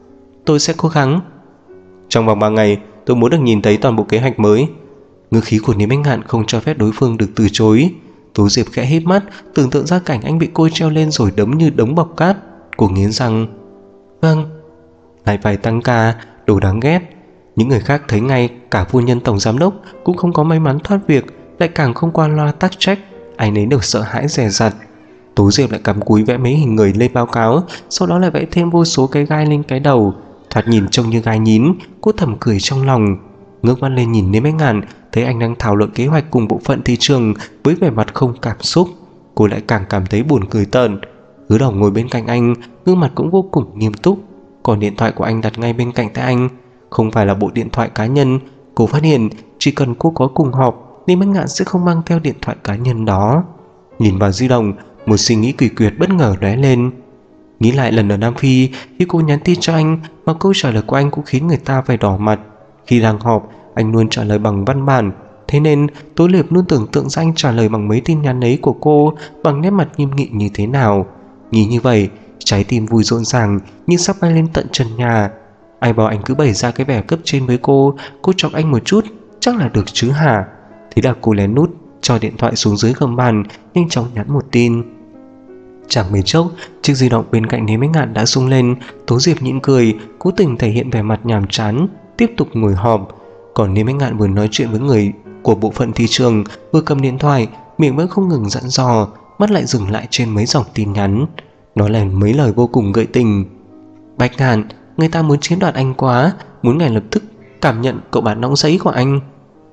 Tôi sẽ cố gắng. Trong vòng 3 ngày tôi muốn được nhìn thấy toàn bộ kế hoạch mới. Ngữ khí của Niềm Ánh Hàn không cho phép đối phương được từ chối. Tố Diệp khẽ híp mắt, tưởng tượng ra cảnh anh bị cô treo lên rồi đấm như đống bọc cát. Cô nghiến răng. Vâng. Lại phải tăng ca, đồ đáng ghét. Những người khác thấy ngay cả phu nhân tổng giám đốc cũng không có may mắn thoát việc, lại càng không qua loa tắc trách. Ai nấy đều sợ hãi dè dặt. Tố Diệp lại cắm cúi vẽ mấy hình người lên báo cáo, sau đó lại vẽ thêm vô số cái gai lên cái đầu, thoạt nhìn trông như gai nhím. Cô thầm cười trong lòng, ngước mắt lên nhìn Niềm Ánh Hàn, thấy anh đang thảo luận kế hoạch cùng bộ phận thị trường với vẻ mặt không cảm xúc. Cô lại càng cảm thấy buồn cười tởn. Hứa Đầu ngồi bên cạnh anh, gương mặt cũng vô cùng nghiêm túc. Còn điện thoại của anh đặt ngay bên cạnh tay anh, không phải là bộ điện thoại cá nhân. Cô phát hiện chỉ cần cô có cùng họp, Niềm Ánh Hàn sẽ không mang theo điện thoại cá nhân đó. Nhìn vào di động, một suy nghĩ quỷ quyệt bất ngờ lóe lên. Nghĩ lại lần ở Nam Phi, khi cô nhắn tin cho anh mà câu trả lời của anh cũng khiến người ta phải đỏ mặt. Khi đang họp, anh luôn trả lời bằng văn bản, thế nên Tố Diệp luôn tưởng tượng ra anh trả lời bằng mấy tin nhắn ấy của cô bằng nét mặt nghiêm nghị như thế nào. Nghĩ như vậy, trái tim vui rộn ràng nhưng sắp bay lên tận trần nhà. Ai bảo anh cứ bày ra cái vẻ cấp trên với cô chọc anh một chút chắc là được chứ hả? Thế là cô lén nút cho điện thoại xuống dưới gầm bàn, nhanh chóng nhắn một tin. Chẳng mấy chốc, chiếc di động bên cạnh Niềm Ánh Hàn đã rung lên. Tố Diệp nhịn cười, cố tình thể hiện vẻ mặt nhàm chán, tiếp tục ngồi họp. Còn Niềm Ánh Hàn vừa nói chuyện với người của bộ phận thị trường, vừa cầm điện thoại, miệng vẫn không ngừng dặn dò, mắt lại dừng lại trên mấy dòng tin nhắn. Đó là mấy lời vô cùng gợi tình. Bạch Hàn, người ta muốn chiếm đoạt anh quá, muốn ngay lập tức cảm nhận cậu bạn nóng giấy của anh.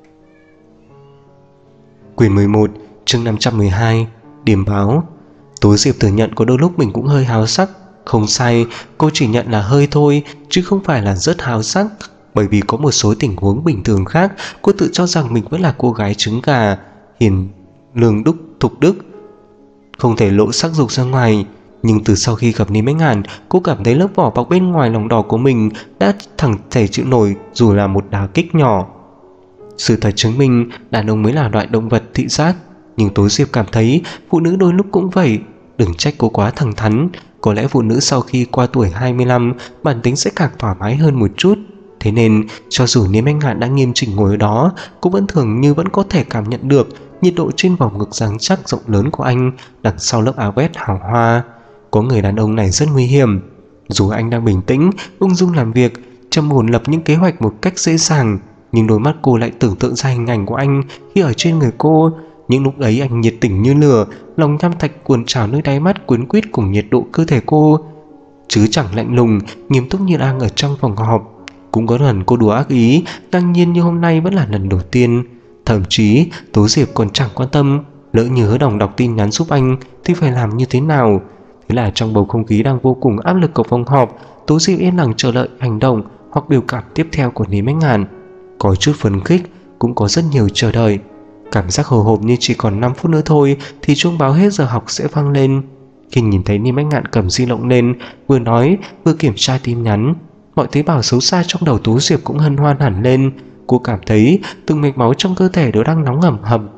Quyển 11, chương 512, điểm báo. Tố Diệp thừa nhận có đôi lúc mình cũng hơi háo sắc. Không sai, cô chỉ nhận là hơi thôi, chứ không phải là rất háo sắc. Bởi vì có một số tình huống bình thường khác, cô tự cho rằng mình vẫn là cô gái trứng gà, hiền lương thục đức, không thể lộ sắc dục ra ngoài. Nhưng từ sau khi gặp Niềm Ánh Hàn, cô cảm thấy lớp vỏ bọc bên ngoài lòng đỏ của mình đã thẳng thể chịu nổi dù là một đả kích nhỏ. Sự thật chứng minh đàn ông mới là loại động vật thị giác. Nhưng Tố Diệp cảm thấy phụ nữ đôi lúc cũng vậy. Đừng trách cô quá thẳng thắn. Có lẽ phụ nữ sau khi qua tuổi 25 bản tính sẽ càng thoải mái hơn một chút. Thế nên cho dù Niềm Ánh Hàn đã nghiêm chỉnh ngồi ở đó, cô vẫn vẫn có thể cảm nhận được nhiệt độ trên vòng ngực dáng chắc rộng lớn của anh đằng sau lớp áo vest hào hoa. Có người đàn ông này rất nguy hiểm. Dù anh đang bình tĩnh, ung dung làm việc, trầm ổn lập những kế hoạch một cách dễ dàng, Nhưng đôi mắt cô lại tưởng tượng ra hình ảnh của anh khi ở trên người cô. Những lúc ấy anh nhiệt tình như lửa, lòng nham thạch cuồn trào nơi đáy mắt cuốn quýt cùng nhiệt độ cơ thể cô, chứ chẳng lạnh lùng nghiêm túc như đang ở trong phòng họp. Cũng có lần cô đùa ác ý, ngang nhiên như hôm nay vẫn là lần đầu tiên. Thậm chí Tố Diệp còn chẳng quan tâm, lỡ như Hứa Đồng đọc tin nhắn giúp anh thì phải làm như thế nào. Thế là trong bầu không khí đang vô cùng áp lực của phòng họp, Tố Diệp yên lặng chờ đợi hành động hoặc biểu cảm tiếp theo của Lý Mách Ngạn. Có chút phấn khích, cũng có rất nhiều chờ đợi. Cảm giác hồi hộp như chỉ còn 5 phút nữa thôi thì chuông báo hết giờ học sẽ vang lên. Khi nhìn thấy Lý Mách Ngạn cầm di động lên, vừa nói vừa kiểm tra tin nhắn, mọi tế bào xấu xa trong đầu Tố Diệp cũng hân hoan hẳn lên. Cô cảm thấy từng mạch máu trong cơ thể đều đang nóng hầm hầm.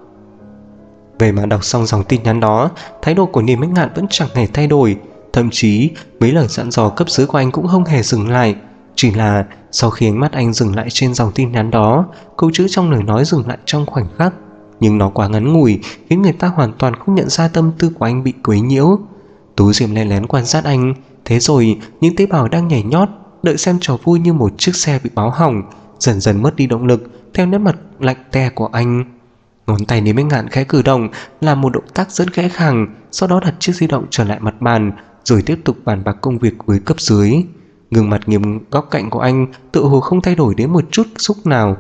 Về mà đọc xong dòng tin nhắn đó, thái độ của Lý Mách Ngạn vẫn chẳng hề thay đổi. Thậm chí mấy lời dặn dò cấp dưới của anh cũng không hề dừng lại. Chỉ là sau khi ánh mắt anh dừng lại trên dòng tin nhắn đó, câu chữ trong lời nói dừng lại trong khoảnh khắc. Nhưng nó quá ngắn ngủi khiến người ta hoàn toàn không nhận ra tâm tư của anh bị quấy nhiễu. Tú Diệp lén lén quan sát anh. Thế rồi những tế bào đang nhảy nhót đợi xem trò vui như một chiếc xe bị báo hỏng dần dần mất đi động lực theo nét mặt lạnh te của anh. Ngón tay Lý Mách Ngạn khẽ cử động, làm một động tác rất khẽ khàng, sau đó đặt chiếc di động trở lại mặt bàn, rồi tiếp tục bàn bạc công việc với cấp dưới. Gương mặt nghiêm góc cạnh của anh tự hồ không thay đổi đến một chút xúc nào.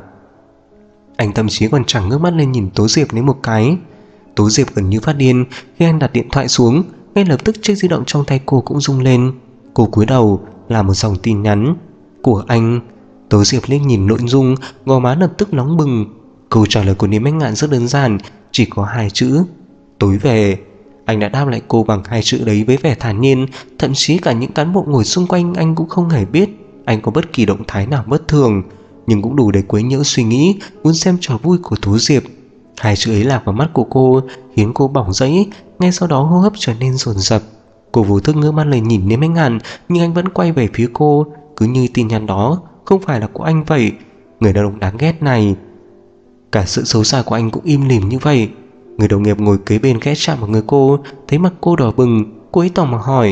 Anh thậm chí còn chẳng ngước mắt lên nhìn Tố Diệp đến một cái. Tố Diệp gần như phát điên khi anh đặt điện thoại xuống, ngay lập tức chiếc di động trong tay cô cũng rung lên. Cô cúi đầu là một dòng tin nhắn của anh. Tố Diệp liếc nhìn nội dung, gò má lập tức nóng bừng. Câu trả lời của Lý Mách Ngạn rất đơn giản, chỉ có 2 chữ: tối về. Anh đã đáp lại cô bằng 2 chữ đấy với vẻ thản nhiên, thậm chí cả những cán bộ ngồi xung quanh anh cũng không hề biết anh có bất kỳ động thái nào bất thường, nhưng cũng đủ để quấy nhiễu suy nghĩ muốn xem trò vui của Tố Diệp. 2 chữ ấy lạc vào mắt của cô, khiến cô bỏng rẫy, ngay sau đó hô hấp trở nên dồn dập. Cô vô thức ngước mắt lên nhìn Lý Mách Ngạn, nhưng anh vẫn quay về phía cô, cứ như tin nhắn đó không phải là của anh vậy. Người đàn ông đáng ghét này. Cả sự xấu xa của anh cũng im lìm như vậy. Người đồng nghiệp ngồi kế bên khẽ chạm vào người cô, thấy mặt cô đỏ bừng, cô ấy tò mò hỏi: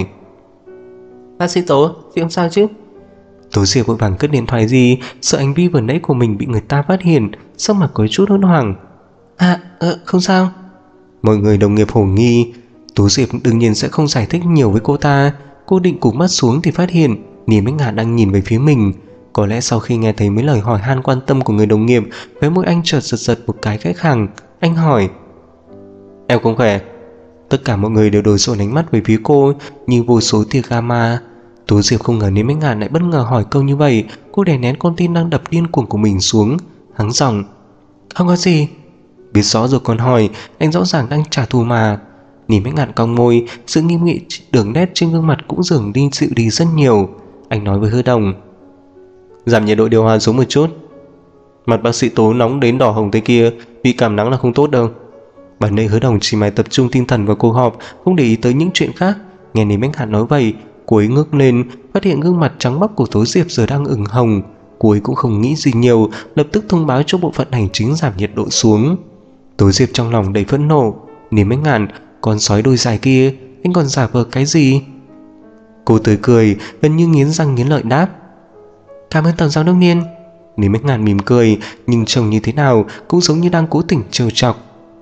"Bác sĩ Tố, chị không sao chứ?" Tố Diệp vội vàng cất điện thoại đi, sợ hành vi vừa nãy của mình bị người ta phát hiện, sắc mặt có chút hốt hoảng. Không sao." Mọi người đồng nghiệp hồ nghi. Tố Diệp đương nhiên sẽ không giải thích nhiều với cô ta. Cô định cụp mắt xuống thì phát hiện Lý Mách Ngạn đang nhìn về phía mình. Có lẽ sau khi nghe thấy mấy lời hỏi han quan tâm của người đồng nghiệp, khóe môi anh chợt giật giật một cái khẽ khàng. Anh hỏi: "Em không khỏe?" Tất cả mọi người đều đổ dồn ánh mắt về phía cô như vô số tia gamma. Tố Diệp không ngờ Lý Mách Ngạn lại bất ngờ hỏi câu như vậy. Cô đè nén con tim đang đập điên cuồng của mình xuống, hắng giọng: "Không có gì." Biết rõ rồi còn hỏi, anh rõ ràng đang trả thù mà. Lý Mách Ngạn cong môi, sự nghiêm nghị đường nét trên gương mặt cũng dường đi dịu đi rất nhiều. Anh nói với Hứa Đồng: "Giảm nhiệt độ điều hòa xuống một chút. Mặt bác sĩ Tố nóng đến đỏ hồng thế kia, bị cảm nắng là không tốt đâu." Bản đây Hứa Đồng chỉ mải tập trung tinh thần vào cuộc họp, không để ý tới những chuyện khác. Nghe Lý Mách Ngạn nói vậy, cô ấy ngước lên, phát hiện gương mặt trắng bóc của Tố Diệp giờ đang ửng hồng. Cô ấy cũng không nghĩ gì nhiều, lập tức thông báo cho bộ phận hành chính giảm nhiệt độ xuống. Tố Diệp trong lòng đầy phẫn nộ. Lý Mách Ngạn, con sói đôi dài kia, anh còn giả vờ cái gì? Cô tươi cười, gần như nghiến răng nghiến lợi đáp: "Cảm ơn Tổng giám đốc Niên." Lý Mách Ngạn mỉm cười, nhưng trông như thế nào cũng giống như đang cố tình trêu chọc.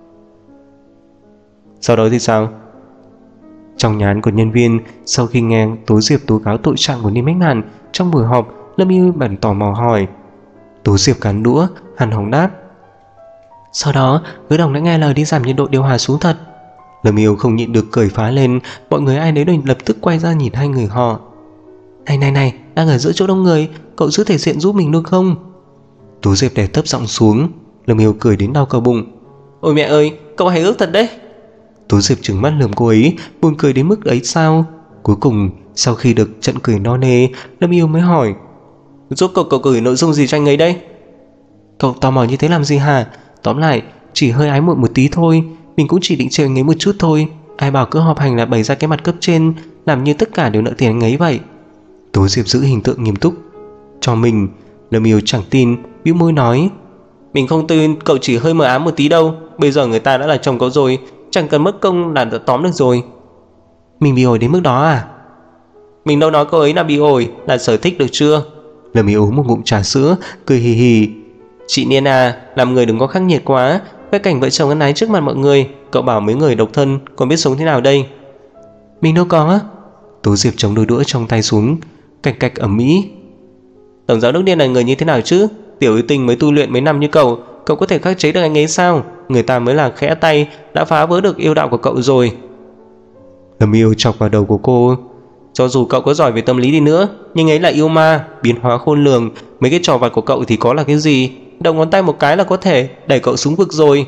Sau đó thì sao? Trong nhà ăn của nhân viên, sau khi nghe Tố Diệp tố cáo tội trạng của Lý Mách Ngạn trong buổi họp, Lâm Yêu bèn tò mò hỏi. Tố Diệp cán đũa, hằn hồng đáp: "Sau đó Hứa Đồng đã nghe lời đi giảm nhiệt độ điều hòa xuống thật." Lâm Yêu không nhịn được cười phá lên. Mọi người ai nấy đều lập tức quay ra nhìn hai người họ. Này, đang ở giữa chỗ đông người, cậu giữ thể diện giúp mình được không?" Tố Diệp đè thấp giọng xuống. Lâm Yêu cười đến đau cả bụng. "Ôi mẹ ơi, cậu hài hước thật đấy." Tố Diệp trừng mắt lườm cô ấy, buồn cười đến mức ấy sao? Cuối cùng sau khi được trận cười no nê, Lâm Yêu mới hỏi: "Rốt cậu gửi nội dung gì cho anh ấy đây?" "Cậu tò mò như thế làm gì hả? Tóm lại chỉ hơi ái muội một tí thôi. Mình cũng chỉ định trêu anh ấy một chút thôi. Ai bảo cứ họp hành là bày ra cái mặt cấp trên, làm như tất cả đều nợ tiền anh ấy vậy." Tố Diệp giữ hình tượng nghiêm túc cho mình. Lâm Yêu chẳng tin, bĩu môi nói: "Mình không tin cậu chỉ hơi mờ ám một tí đâu. Bây giờ người ta đã là chồng cậu rồi, chẳng cần mất công là đã tóm được rồi." "Mình bị ổi đến mức đó à?" "Mình đâu nói cô ấy là bị ổi, là sở thích được chưa?" Lâm Yêu uống một ngụm trà sữa, cười hì hì. Chị Niên à, làm người đừng có khắc nghiệt quá. Cái cảnh vợ chồng ân ái trước mặt mọi người, cậu bảo mấy người độc thân còn biết sống thế nào đây? Mình đâu có. Tố Diệp chống đôi đũa trong tay xuống, cạch cạch ầm ĩ. Tổng giám đốc Niên là người như thế nào chứ? Tiểu yêu tinh mới tu luyện mấy năm như cậu có thể khắc chế được anh ấy sao? Người ta mới là khẽ tay đã phá vỡ được yêu đạo của cậu rồi. Lâm Yêu chọc vào đầu của cô. Cho dù cậu có giỏi về tâm lý đi nữa, nhưng ấy là yêu ma, biến hóa khôn lường. Mấy cái trò vặt của cậu thì có là cái gì? Động ngón tay một cái là có thể đẩy cậu xuống vực rồi.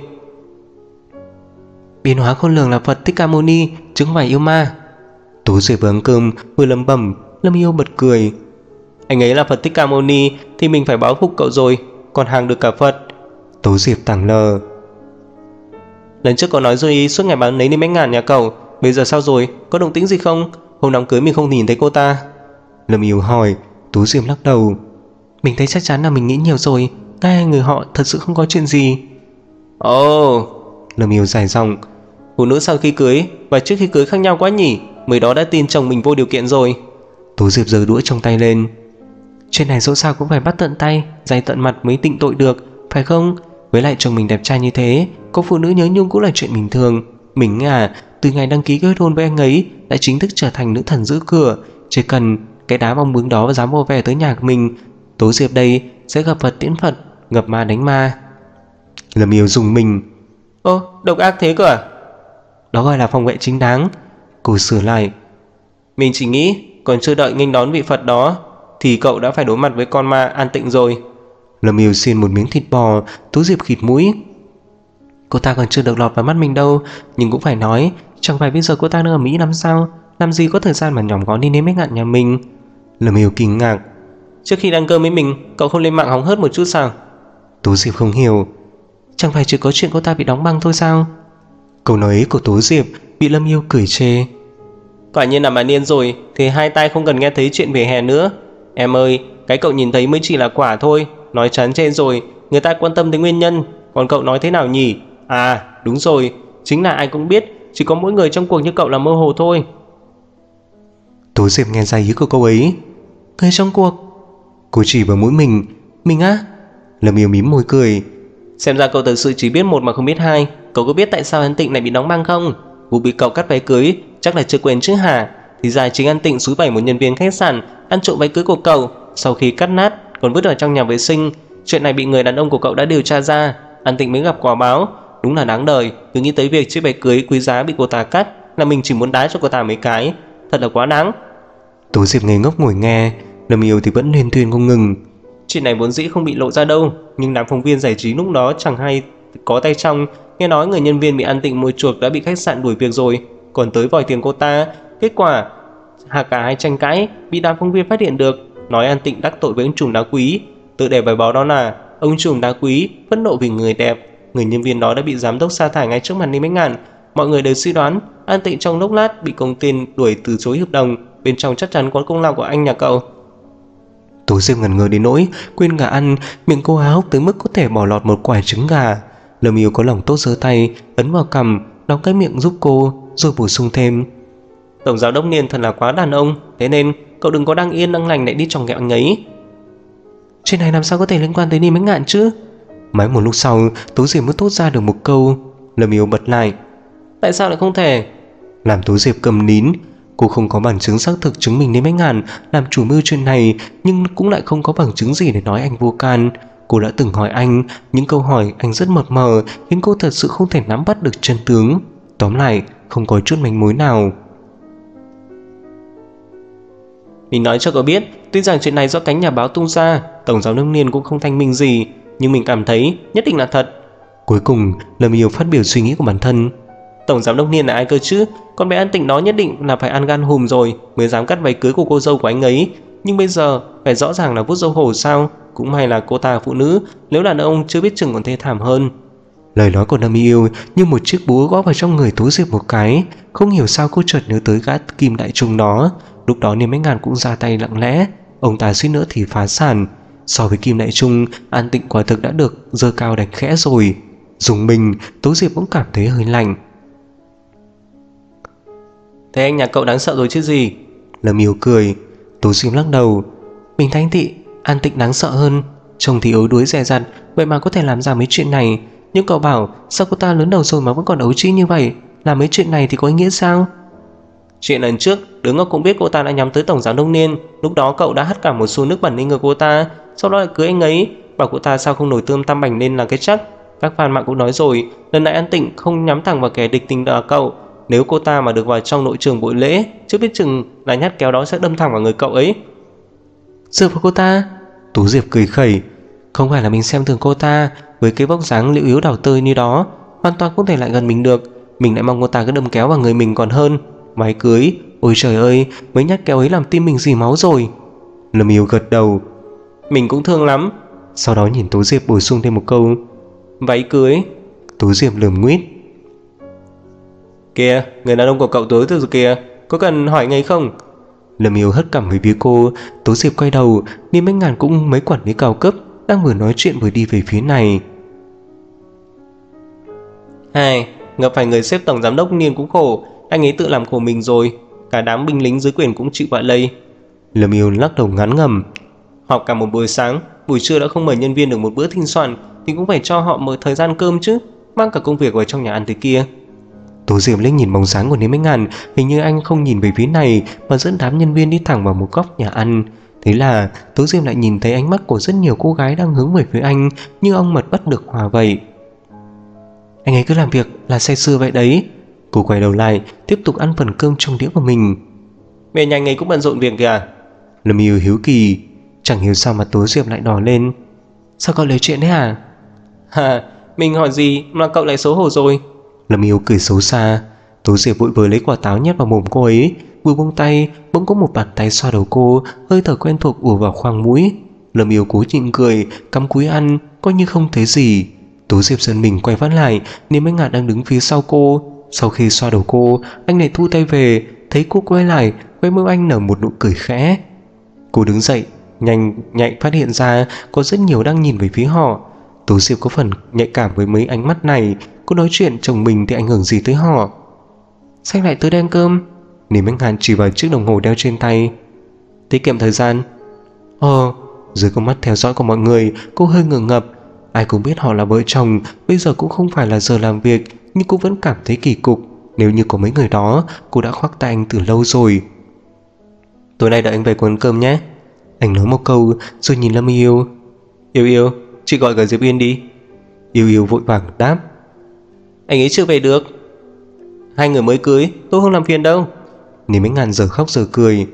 Biến hóa khôn lường là Phật Thích Ca Mâu Ni, chứ không phải yêu ma. Tố Diệp vừa ăn cơm vừa lẩm bẩm. Lâm Yêu bật cười. Anh ấy là Phật Thích Ca Mâu Ni thì mình phải báo phục cậu rồi, còn hàng được cả Phật. Tố Diệp tảng lờ. Lần trước cậu nói rồi suốt ngày bán lấy đến mấy ngàn nhà cậu, bây giờ sao rồi, có động tĩnh gì không? Hôm đám cưới mình không nhìn thấy cô ta. Lâm Yêu hỏi. Tố Diệp lắc đầu. Mình thấy chắc chắn là mình nghĩ nhiều rồi, hai người họ thật sự không có chuyện gì. Ồ, Lâm Yêu dài dòng. Phụ nữ sau khi cưới và trước khi cưới khác nhau quá nhỉ, mới đó đã tin chồng mình vô điều kiện rồi. Tố Diệp giơ đũa trong tay lên. Chuyện này dẫu sao cũng phải bắt tận tay, dày tận mặt mới định tội được, phải không? Với lại chồng mình đẹp trai như thế, có phụ nữ nhớ nhung cũng là chuyện bình thường. Mình à, từ ngày đăng ký kết hôn với anh ấy đã chính thức trở thành nữ thần giữ cửa. Chỉ cần cái đá bong bướm đó dám vô vẻ tới nhà mình, Tố Diệp đây sẽ gặp Phật tiễn Phật, gặp ma đánh ma. Lâm Yêu dùng mình. Ô, độc ác thế cơ à? Đó gọi là phòng vệ chính đáng. Cô sửa lại. Mình chỉ nghĩ còn chưa đợi nghênh đón vị Phật đó thì cậu đã phải đối mặt với con ma An Tịnh rồi. Lâm Yêu xiên một miếng thịt bò. Tố Diệp khịt mũi. Cô ta còn chưa được lọt vào mắt mình đâu, nhưng cũng phải nói, chẳng phải bây giờ cô ta đang ở Mỹ lắm sao? Làm gì có thời gian mà nhỏm ngó đi đến mấy ngạn nhà mình. Lâm Yêu kinh ngạc. Trước khi ăn cơm với mình, cậu không lên mạng hóng hớt một chút sao? Tố Diệp không hiểu. Chẳng phải chỉ có chuyện cô ta bị đóng băng thôi sao? Câu nói ấy của Tố Diệp bị Lâm Yêu cười chê. Quả nhiên là bà Niên rồi, thì hai tai không cần nghe thấy chuyện về hè nữa. Em ơi, cái cậu nhìn thấy mới chỉ là quả thôi. Nói chán chê rồi, người ta quan tâm đến nguyên nhân. Còn cậu nói thế nào nhỉ? À, đúng rồi, chính là ai cũng biết, chỉ có mỗi người trong cuộc như cậu là mơ hồ thôi. Tố Diệp nghe ra ý của câu ấy. Người trong cuộc? Cô chỉ vào mũi mình. Mình á? Lâm Yêu mím môi cười. Xem ra cậu thật sự chỉ biết một mà không biết hai. Cậu có biết tại sao An Tịnh lại bị đóng băng không? Vụ bị cậu cắt váy cưới chắc là chưa quên chứ hả? Thì ra chính An Tịnh xúi bẩy một nhân viên khách sạn ăn trộm váy cưới của cậu, sau khi cắt nát còn vứt ở trong nhà vệ sinh. Chuyện này bị người đàn ông của cậu đã điều tra ra. An Tịnh mới gặp quả báo. Đúng là đáng đời. Cứ nghĩ tới việc chiếc váy cưới quý giá bị cô ta cắt là mình chỉ muốn đá cho cô ta mấy cái. Thật là quá đáng. Tố Diệp ngây ngốc ngồi nghe. Lâm Yêu thì vẫn liên tuyên không ngừng. Chuyện này vốn dĩ không bị lộ ra đâu, nhưng đám phóng viên giải trí lúc đó chẳng hay có tay trong. Nghe nói người nhân viên bị An Tịnh mua chuộc đã bị khách sạn đuổi việc rồi, còn tới vòi tiền cô ta. Kết quả cả hai tranh cãi, bị đám phóng viên phát hiện được, nói An Tịnh đắc tội với ông trùm đá quý. Tự để bài báo đó là ông trùm đá quý phẫn nộ vì người đẹp. Người nhân viên đó đã bị giám đốc sa thải ngay trước mặt Ninh Bách Ngạn. Mọi người đều suy đoán An Tịnh trong lúc lát bị công ty đuổi từ chối hợp đồng, bên trong chắc chắn có công lao của anh nhà cậu. Tố Diệp ngẩn ngơ đến nỗi quên gà ăn, miệng cô há hốc tới mức có thể bỏ lọt một quả trứng gà. Lâm Yêu có lòng tốt giơ tay ấn vào cằm, đóng cái miệng giúp cô, rồi bổ sung thêm. Tổng giám đốc Niên thật là quá đàn ông, thế nên cậu đừng có đang yên đang lành lại đi chòng ghẹo anh ấy. Chuyện này làm sao có thể liên quan tới Ninh Bách Ngạn chứ? Mãi một lúc sau, Tố Diệp mới thốt ra được một câu. Lâm Yêu bật lại. Tại sao lại không thể? Làm Tố Diệp cầm nín. Cô không có bằng chứng xác thực chứng minh Ninh Bách Ngạn làm chủ mưu chuyện này, nhưng cũng lại không có bằng chứng gì để nói anh vô can. Cô đã từng hỏi anh, những câu hỏi anh rất mập mờ, khiến cô thật sự không thể nắm bắt được chân tướng. Tóm lại, không có chút manh mối nào. Mình nói cho cậu biết, tuy rằng chuyện này do cánh nhà báo tung ra, tổng giám đốc Niên cũng không thanh minh gì, nhưng mình cảm thấy nhất định là thật. Cuối cùng, Lâm Yêu phát biểu suy nghĩ của bản thân. Tổng giám đốc Niên là ai cơ chứ? Con bé An Tịnh đó nhất định là phải ăn gan hùm rồi mới dám cắt váy cưới của cô dâu của anh ấy. Nhưng bây giờ phải rõ ràng là vuốt dâu hổ sao? Cũng may là cô ta phụ nữ, nếu đàn ông chưa biết chừng còn thê thảm hơn. Lời nói của Lâm Yêu như một chiếc búa gõ vào trong người Tố Diệp một cái. Không hiểu sao cô chợt nhớ tới gã Kim Đại Trung đó. Lúc đó Ninh Bách Ngạn cũng ra tay lặng lẽ, ông ta suýt nữa thì phá sản. So với Kim Đại Trung, An Tịnh quả thực đã được giơ cao đánh khẽ rồi. Dùng mình, Tố Diệp cũng cảm thấy hơi lạnh. Thế anh nhà cậu đáng sợ rồi chứ gì? Lâm Yêu cười. Tố Diệp lắc đầu. Mình thấy anh An Tịnh đáng sợ hơn. Trông thì yếu đuối dè dặt, vậy mà có thể làm ra mấy chuyện này. Nhưng cậu bảo sao cô ta lớn đầu rồi mà vẫn còn ấu trĩ như vậy, làm mấy chuyện này thì có ý nghĩa sao? Chuyện lần trước, đứa ngốc cũng biết cô ta đã nhắm tới tổng giám đốc Niên. Lúc đó cậu đã hất cả một xô nước bẩn lên người cô ta, sau đó lại cưới anh ấy, bảo cô ta sao không nổi tươm tam bành lên là cái chắc. Các fan mạng cũng nói rồi, lần này An Tịnh không nhắm thẳng vào kẻ địch tình là cậu. Nếu cô ta mà được vào trong nội trường buổi lễ, chưa biết chừng là nhát kéo đó sẽ đâm thẳng vào người cậu ấy. Dựa vào cô ta? Tú Diệp cười khẩy. Không phải là mình xem thường cô ta, với cái vóc dáng liễu yếu đào tơi như đó, hoàn toàn không thể lại gần mình được. Mình lại mong cô ta cứ đâm kéo vào người mình còn hơn. Váy cưới, ôi trời ơi, mấy nhát kéo ấy làm tim mình dì máu rồi. Lâm Yêu gật đầu. Mình cũng thương lắm. Sau đó nhìn Tú Diệp bổ sung thêm một câu. Váy cưới. Tú Diệp lườm nguýt. Kìa, người đàn ông của cậu tới rồi kìa, có cần hỏi ngay không? Lâm Yêu hất cằm về phía cô. Tú Diệp quay đầu, Niêm Bách Ngàn cũng mấy quản lý cao cấp đang vừa nói chuyện vừa đi về phía này. Hai, gặp phải người sếp tổng giám đốc Niên cũng khổ, anh ấy tự làm khổ mình rồi, cả đám binh lính dưới quyền cũng chịu vạ lây. Lâm Yêu lắc đầu ngán ngẩm. Họp cả một buổi sáng, buổi trưa đã không mời nhân viên được một bữa thịnh soạn thì cũng phải cho họ một thời gian cơm chứ, mang cả công việc vào trong nhà ăn thế kia. Tú Diệp liếc nhìn bóng dáng của Niêm Bách Ngàn, hình như anh không nhìn về phía này mà dẫn đám nhân viên đi thẳng vào một góc nhà ăn. Thế là Tú Diệp lại nhìn thấy ánh mắt của rất nhiều cô gái đang hướng về phía anh như ong mật bắt được hòa vậy. Anh ấy cứ làm việc là say sưa vậy đấy. Cô quay đầu lại tiếp tục ăn phần cơm trong đĩa của mình. Về nhà anh ấy cũng bận rộn việc kìa. Lâm Yêu hiếu kỳ. Chẳng hiểu sao mà Tú Diệp lại đỏ lên. Sao cậu lấy chuyện đấy hả? Hà, mình hỏi gì mà cậu lại xấu hổ rồi? Lâm Yêu cười xấu xa. Tú Diệp vội vời lấy quả táo nhét vào mồm cô ấy. Vừa buông tay, bỗng có một bàn tay xoa đầu cô, hơi thở quen thuộc ùa vào khoang mũi. Lâm Yêu cố nhịn cười, cắm cúi ăn, coi như không thấy gì. Tú Diệp giật mình quay phát lại, Niêm Bách Ngạn đang đứng phía sau cô. Sau khi xoa đầu cô, anh lại thu tay về, thấy cô quay lại, quay môi anh nở một nụ cười khẽ. Cô đứng dậy, nhanh nhạy phát hiện ra có rất nhiều đang nhìn về phía họ. Tú Diệp có phần nhạy cảm với mấy ánh mắt này. Cô nói chuyện chồng mình thì ảnh hưởng gì tới họ? Sao lại tới đen cơm? Niêm Bách Ngạn chỉ vào chiếc đồng hồ đeo trên tay. Tiết kiệm thời gian. Dưới con mắt theo dõi của mọi người, cô hơi ngượng ngập. Ai cũng biết họ là vợ chồng, bây giờ cũng không phải là giờ làm việc, nhưng cô vẫn cảm thấy kỳ cục. Nếu như có mấy người đó, cô đã khoác tay anh từ lâu rồi. Tối nay đợi anh về quán cơm nhé. Anh nói một câu rồi nhìn Lâm Yêu. Yêu, chị gọi cả Diệp Yên đi. Yêu vội vàng đáp. Anh ấy chưa về được. Hai người mới cưới, tôi không làm phiền đâu. Niêm Bách Ngạn giờ khóc giờ cười.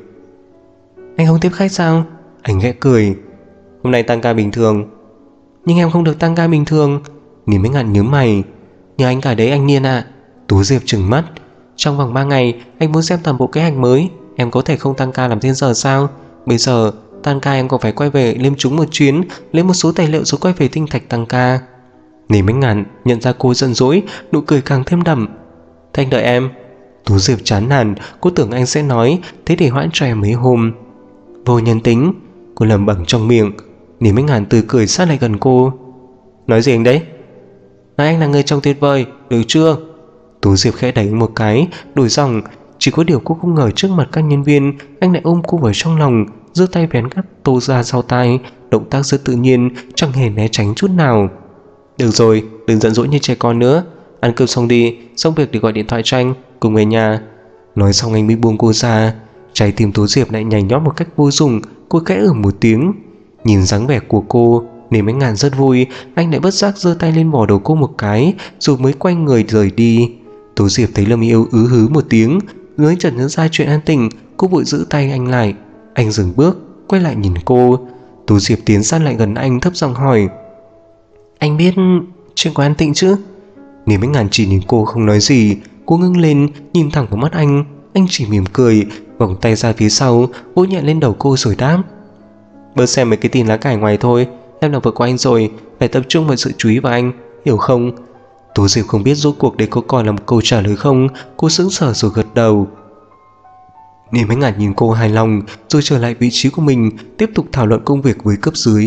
Anh không tiếp khách sao? Anh ghé cười. Hôm nay tăng ca bình thường. Nhưng em không được tăng ca bình thường. Niêm Bách Ngạn nhớ mày. Nhờ anh cả đấy anh Niên ạ. Tú Diệp trừng mắt. Trong vòng 3 ngày anh muốn xem toàn bộ kế hoạch mới. Em có thể không tăng ca làm thêm giờ sao? Bây giờ tăng ca em còn phải quay về Liêm Trúng một chuyến, lấy một số tài liệu rồi quay về Tinh Thạch tăng ca. Niêm Bách Ngạn nhận ra cô giận dỗi, nụ cười càng thêm đậm. Thế anh đợi em. Tú Diệp chán nản. Cô tưởng anh sẽ nói thế để hoãn cho em mấy hôm. Vô nhân tính. Cô lẩm bẩm trong miệng. Niêm Bách Ngạn tươi cười sát lại gần cô. Nói gì anh đấy? Nói anh là người chồng tuyệt vời, được chưa? Tú Diệp khẽ đánh một cái, đổi giọng. Chỉ có điều cô không ngờ trước mặt các nhân viên anh lại ôm cô vào trong lòng, giơ tay vén gắp tô ra sau tai. Động tác rất tự nhiên, chẳng hề né tránh chút nào. Được rồi, đừng giận dỗi như trẻ con nữa. Ăn cơm xong đi, xong việc thì gọi điện thoại cho anh, cùng về nhà. Nói xong anh mới buông cô ra. Trái tim Tú Diệp lại nhảy nhót một cách vô dụng. Cô khẽ một tiếng. Nhìn dáng vẻ của cô, Niêm Bách Ngạn rất vui. Anh lại bất giác giơ tay lên vò đầu cô một cái, rồi mới quay người rời đi. Tú Diệp thấy Lâm Yêu hứ một tiếng, mới chợt nhớ ra chuyện An Tịnh. Cô vội giữ tay anh lại. Anh dừng bước, quay lại nhìn cô. Tú Diệp tiến sát lại gần anh, thấp giọng hỏi. Anh biết chuyện của An Tịnh chứ? Niêm Bách Ngạn chỉ nhìn cô không nói gì. Cô ngưng lên, nhìn thẳng vào mắt anh. Anh chỉ mỉm cười, vòng tay ra phía sau, vỗ nhẹ lên đầu cô rồi đáp. Bớt xem mấy cái tin lá cải ngoài thôi. Em là vợ của anh rồi, phải tập trung vào sự chú ý vào anh, hiểu không? Tú Diệp không biết rốt cuộc đấy có còn là một câu trả lời không. Cô sững sờ rồi gật đầu. Niêm Bách Ngạn nhìn cô hài lòng, rồi trở lại vị trí của mình, tiếp tục thảo luận công việc với cấp dưới.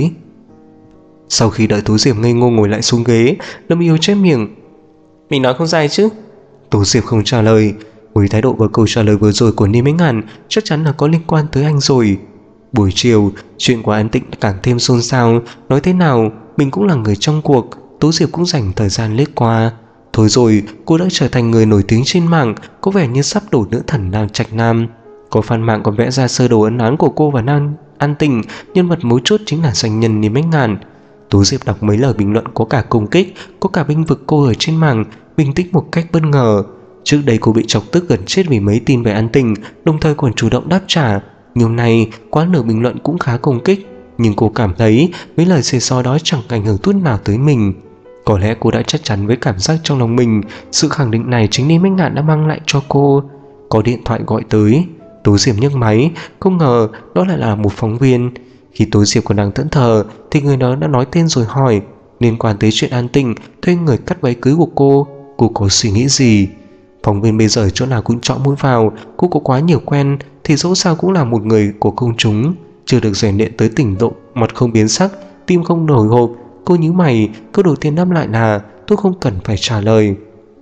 Sau khi đợi Tú Diệp ngây ngô ngồi lại xuống ghế, Lâm Yêu chép miệng. Mình nói không sai chứ? Tú Diệp không trả lời. Với thái độ và câu trả lời vừa rồi của Niêm Bách Ngạn, chắc chắn là có liên quan tới anh rồi. Buổi chiều, chuyện của An Tịnh càng thêm xôn xao. Nói thế nào, mình cũng là người trong cuộc. Tố Diệp cũng dành thời gian lướt qua. Thôi rồi, cô đã trở thành người nổi tiếng trên mạng, có vẻ như sắp đổ nữ thần Nam Trạch Nam. Có fan mạng còn vẽ ra sơ đồ ấn án của cô và An Tịnh, nhân vật mấu chốt chính là doanh nhân Niêm Bách Ngạn. Tố Diệp đọc mấy lời bình luận có cả công kích, có cả bênh vực cô ở trên mạng, bình tĩnh một cách bất ngờ. Trước đây cô bị chọc tức gần chết vì mấy tin về An Tịnh, đồng thời còn chủ động đáp trả. Nhưng nay, quá nửa bình luận cũng khá công kích, nhưng cô cảm thấy mấy lời xề xó đó chẳng ảnh hưởng chút nào tới mình. Có lẽ cô đã chắc chắn với cảm giác trong lòng mình, sự khẳng định này chính Niêm Bách Ngạn đã mang lại cho cô. Có điện thoại gọi tới, Tố Diệp nhấc máy, không ngờ đó lại là một phóng viên. Khi Tố Diệp còn đang thẫn thờ thì người đó đã nói tên rồi hỏi liên quan tới chuyện An Tịnh thuê người cắt váy cưới của cô có suy nghĩ gì? Phóng viên bây giờ chỗ nào cũng chõ mũi vào, cô có quá nhiều quen thì dẫu sao cũng là một người của công chúng, chưa được rèn luyện tới trình độ mặt không biến sắc, tim không nổi hộp. Cô nhíu mày, câu đầu tiên đáp lại là tôi không cần phải trả lời.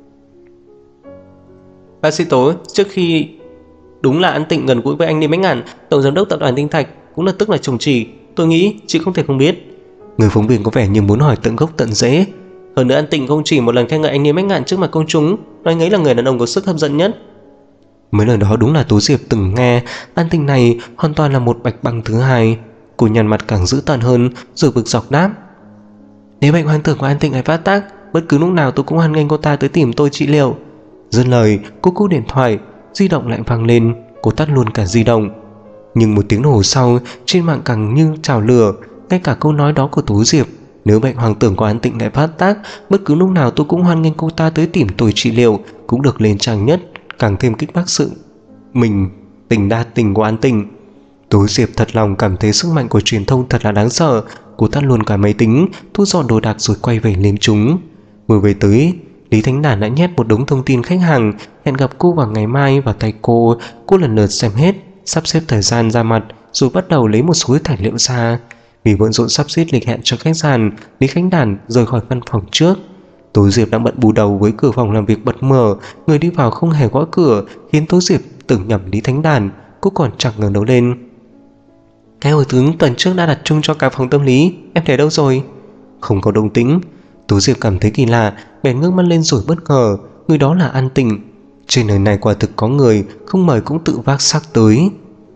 Bác sĩ Tố, trước khi đúng là An Tịnh gần gũi với anh Niêm Bách Ngạn, tổng giám đốc tập đoàn Tinh Thạch, cũng là tức là chồng chị. Tôi nghĩ chị không thể không biết. Người phóng viên có vẻ như muốn hỏi tận gốc tận rễ. Hơn nữa An Tịnh không chỉ một lần khen ngợi anh Niêm Bách Ngạn trước mặt công chúng, nói anh ấy là người đàn ông có sức hấp dẫn nhất. Mấy lời đó đúng là Tố Diệp từng nghe. An Tịnh này hoàn toàn là một bạch băng thứ hai. Cô nhăn mặt càng dữ tợn hơn, rồi bực dọc đáp: nếu bệnh hoang tưởng của An Tịnh lại phát tác, bất cứ lúc nào tôi cũng hoan nghênh cô ta tới tìm tôi trị liệu. Dứt lời, cô cúp điện thoại, di động lại vang lên, cô tắt luôn cả di động. Nhưng một tiếng đồng hồ sau, trên mạng càng như trào lửa. Ngay cả câu nói đó của Tố Diệp, nếu bệnh hoang tưởng của An Tịnh lại phát tác, bất cứ lúc nào tôi cũng hoan nghênh cô ta tới tìm tôi trị liệu, cũng được lên trang nhất, càng thêm kích bác sự mình tình đa tình của An Tịnh. Tố Diệp thật lòng cảm thấy sức mạnh của truyền thông thật là đáng sợ. Cô tắt luôn cả máy tính, thu dọn đồ đạc rồi quay về liếm chúng. Vừa về tới, Lý Thánh Đàn đã nhét một đống thông tin khách hàng hẹn gặp cô vào ngày mai vào tay cô. Cô lần lượt xem hết, sắp xếp thời gian ra mặt, rồi bắt đầu lấy một số tài liệu ra. Vì bận rộn sắp xếp lịch hẹn cho khách sạn, Lý Khánh Đàn rời khỏi văn phòng trước. Tố Diệp đang bận bù đầu với cửa phòng làm việc bật mở, người đi vào không hề gõ cửa, khiến Tố Diệp tưởng nhầm Lý Thánh Đàn. Cô còn chẳng ngẩng đầu lên. Cái hồi tướng tuần trước đã đặt chung cho cả phòng tâm lý, em để đâu rồi? Không có động tĩnh. Tố Diệp cảm thấy kỳ lạ, bèn ngước mắt lên rồi bất ngờ, người đó là An Tịnh. Trên đời này quả thực có người không mời cũng tự vác xác tới.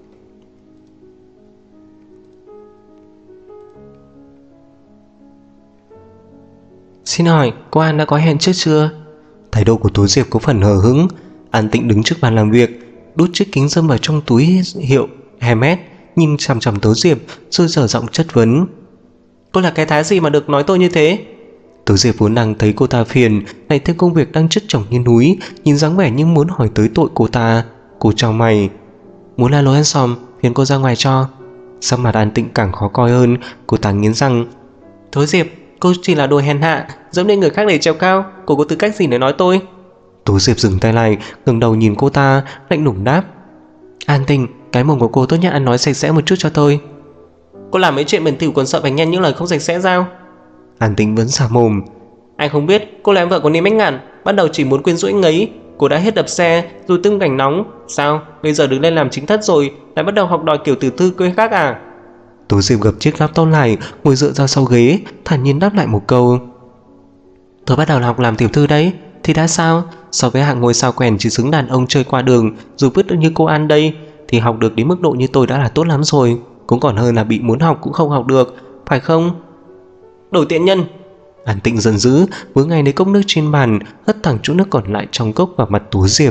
Xin hỏi, cô An đã có hẹn trước chưa? Thái độ của Tố Diệp có phần hờ hững. An Tịnh đứng trước bàn làm việc, đút chiếc kính râm vào trong túi hiệu Hermes, nhìn chằm chằm Tố Diệp rồi dở giọng chất vấn. Cô là cái thá gì mà được nói tôi như thế? Tố Diệp vốn đang thấy cô ta phiền, lại thêm công việc đang chất chồng như núi, nhìn dáng vẻ như muốn hỏi tới tội cô ta. Cô chau mày. Muốn là lối ăn xòm, phiền cô ra ngoài cho. Sắc mặt An Tịnh càng khó coi hơn, cô ta nghiến răng. Tố Diệp, cô chỉ là đồ hèn hạ, dẫm lên người khác để trèo cao, cô có tư cách gì để nói tôi? Tố Diệp dừng tay lại, ngẩng đầu nhìn cô ta, lạnh lùng đáp. An Tịnh, cái mồm của cô tốt nhất ăn nói sạch sẽ một chút cho tôi. Cô làm mấy chuyện bẩn thỉu còn sợ phải nghe những lời không sạch sẽ sao? An Tịnh vẫn xả mồm. Anh không biết, cô là em vợ của Niêm Bách Ngạn, ban đầu chỉ muốn quyến rũ anh ấy, cô đã hết đập xe rồi tung cảnh nóng. Sao, bây giờ đứng lên làm chính thất rồi, lại bắt đầu học đòi kiểu tiểu thư quê khác à? Tố Diệp gập chiếc laptop lại, ngồi dựa ra sau ghế, thản nhiên đáp lại một câu. Tôi bắt đầu học làm tiểu thư đấy, thì đã sao? So với hạng ngôi sao quèn chỉ xứng đàn ông chơi qua đường, dù vứt được như cô An đây, thì học được đến mức độ như tôi đã là tốt lắm rồi. Cũng còn hơn là bị muốn học cũng không học được, phải không? Đồ tiện nhân! An Tịnh giận dữ, vướng ngay lấy cốc nước trên bàn, hất thẳng chút nước còn lại trong cốc vào mặt Tố Diệp.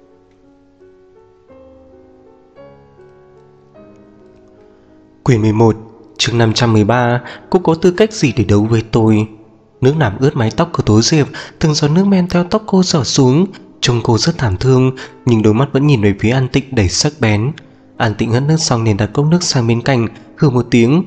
Quyển 11, chương 513. Cô có tư cách gì để đấu với tôi? Nước làm ướt mái tóc của Tố Diệp, từng giọt nước men theo tóc cô rỏ xuống. Trông cô rất thảm thương, nhưng đôi mắt vẫn nhìn về phía An Tịnh đầy sắc bén. An Tịnh hất nước xong liền đặt cốc nước sang bên cạnh, hừ một tiếng.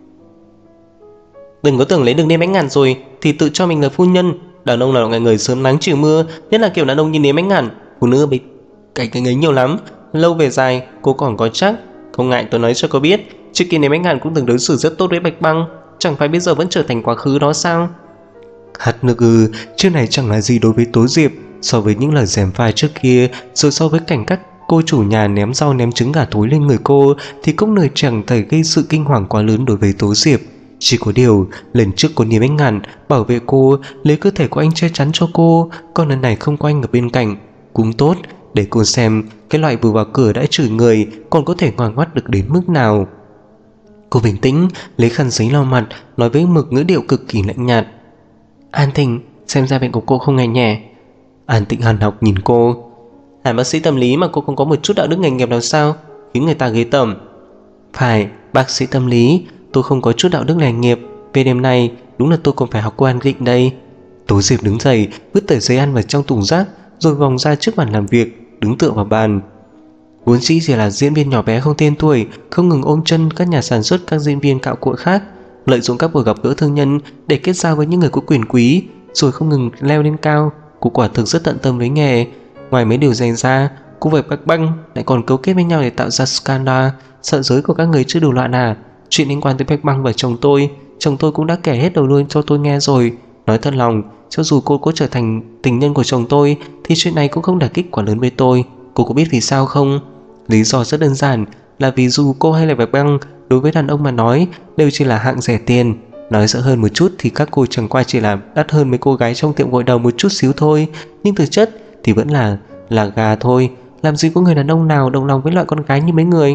Đừng có tưởng lấy được Niêm Bách Ngạn rồi thì tự cho mình là phu nhân. Đàn ông là loại người sớm nắng chiều mưa, nhất là kiểu đàn ông như Niêm Bách Ngạn. Phụ nữ bị cái ấy nhiều lắm, lâu về dài cô còn có chắc. Không ngại tôi nói cho cô biết, trước kia Niêm Bách Ngạn cũng từng đối xử rất tốt với Bạch Băng, chẳng phải bây giờ vẫn trở thành quá khứ đó sao? Hắt nước chuyện này chẳng là gì đối với Tố Diệp. So với những lời gièm pha trước kia, rồi so với cảnh các cô chủ nhà ném rau ném trứng gà thối lên người cô thì cũng lời chẳng thể gây sự kinh hoàng quá lớn đối với Tố Diệp. Chỉ có điều lần trước có Niêm Ánh Ngạn bảo vệ cô, lấy cơ thể của anh che chắn cho cô, còn lần này không có anh ở bên cạnh cũng tốt, để cô xem cái loại vừa vào cửa đã chửi người còn có thể ngoan ngoắt được đến mức nào. Cô bình tĩnh lấy khăn giấy lau mặt, nói với một ngữ điệu cực kỳ lạnh nhạt: An Tịnh, xem ra bệnh của cô không hề nhẹ. An Tịnh hằn học nhìn cô: Làm bác sĩ tâm lý mà cô không có một chút đạo đức nghề nghiệp nào sao, khiến người ta ghê tởm. Phải, bác sĩ tâm lý, tôi không có chút đạo đức nghề nghiệp. Về đêm nay đúng là tôi còn phải học cô An Tịnh đây. Tố Diệp đứng dậy, vứt tờ giấy ăn vào trong thùng rác, rồi vòng ra trước bàn làm việc, đứng tựa vào bàn. Vốn dĩ chỉ là diễn viên nhỏ bé không tên tuổi, không ngừng ôm chân các nhà sản xuất, các diễn viên cạo cội khác, lợi dụng các buổi gặp gỡ thương nhân để kết giao với những người có quyền quý, rồi không ngừng leo lên cao. Cô quả thực rất tận tâm với nghề. Ngoài mấy điều dành ra, cô và Bạch Băng lại còn cấu kết với nhau để tạo ra scandal, sợ giới của các người chưa đủ loạn à? Chuyện liên quan tới Bạch Băng và chồng tôi cũng đã kể hết đầu đuôi cho tôi nghe rồi. Nói thật lòng, cho dù cô có trở thành tình nhân của chồng tôi thì chuyện này cũng không đả kích quá lớn với tôi. Cô có biết vì sao không? Lý do rất đơn giản, là vì dù cô hay là Bạch Băng, đối với đàn ông mà nói đều chỉ là hạng rẻ tiền. Nói rõ hơn một chút thì các cô chẳng qua chỉ là đắt hơn mấy cô gái trong tiệm gội đầu một chút xíu thôi, nhưng thực chất thì vẫn là gà thôi. Làm gì có người đàn ông nào đồng lòng với loại con gái như mấy người.